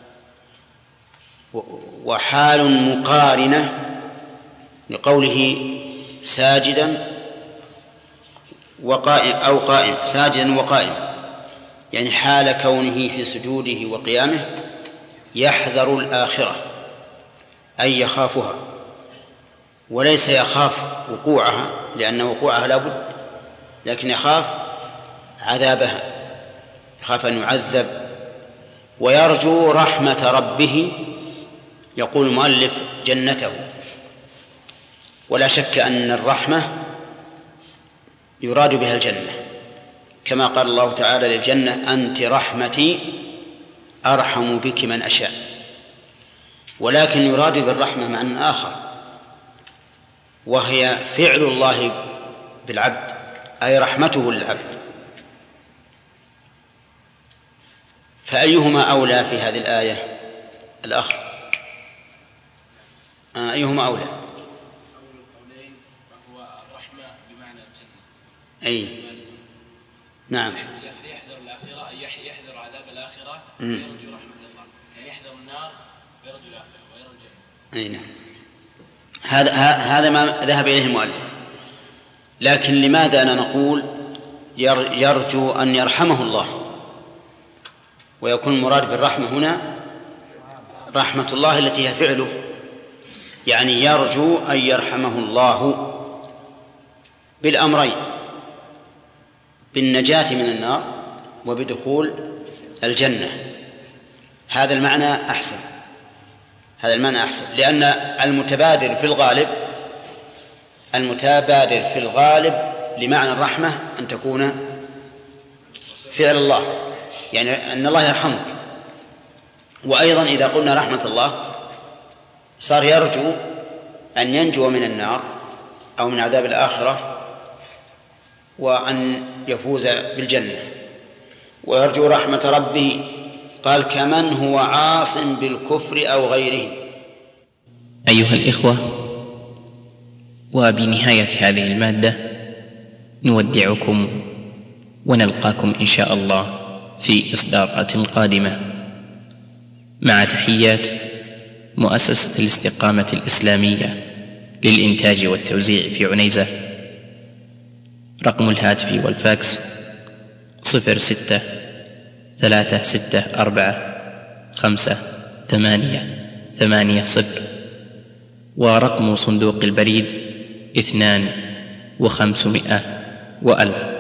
وحال مقارنة لقوله ساجدا وقائم أو قائم، ساجدا وقائما، يعني حال كونه في سجوده وقيامه يحذر الآخرة أي يخافها، وليس يخاف وقوعها لأن وقوعها لا بد، لكن يخاف عذابها، يخاف أن يعذب. ويرجو رحمة ربه، يقول المؤلف جنته. ولا شك أن الرحمة يراد بها الجنة، كما قال الله تعالى للجنة: أنت رحمتي أرحم بك من أشاء. ولكن يراد بالرحمة معنى آخر، وهي فعل الله بالعبد، أي رحمته للعبد. فأيهما أولى في هذه الآية؟ الأخ آه أيهما أولى؟ أول القولين هو الرحمة بمعنى الجنة. أي نعم. يحذر الآخرة، يحذر عذاب الآخرة ويرجو رحمة الله، يعني يحذر النار ويرجو الآخرة ويرجو الجنة. أي نعم. هذا هذا ما ذهب إليه المؤلف. لكن لماذا لا نقول يرجو أن يرحمه الله، ويكون المراد بالرحمة هنا رحمة الله التي هي فعله، يعني يرجو أن يرحمه الله بالأمرين: بالنجاة من النار وبدخول الجنة. هذا المعنى أحسن، هذا المعنى أحسن، لأن المتبادر في الغالب المتبادر في الغالب لمعنى الرحمة أن تكون فعل الله، يعني أن الله يرحمك. وأيضا إذا قلنا رحمة الله صار يرجو أن ينجو من النار أو من عذاب الآخرة وأن يفوز بالجنة. ويرجو رحمة ربه، قال: كمن هو عاص بالكفر أو غيره. أيها الإخوة، وبنهاية هذه المادة نودعكم ونلقاكم إن شاء الله في إصدارات قادمة، مع تحيات مؤسسة الاستقامة الإسلامية للإنتاج والتوزيع في عنيزة. رقم الهاتف والفاكس صفر ستة ثلاثة ستة أربعة خمسة ثمانية ثمانية صفر، ورقم صندوق البريد اثنان وخمسمائة وألف.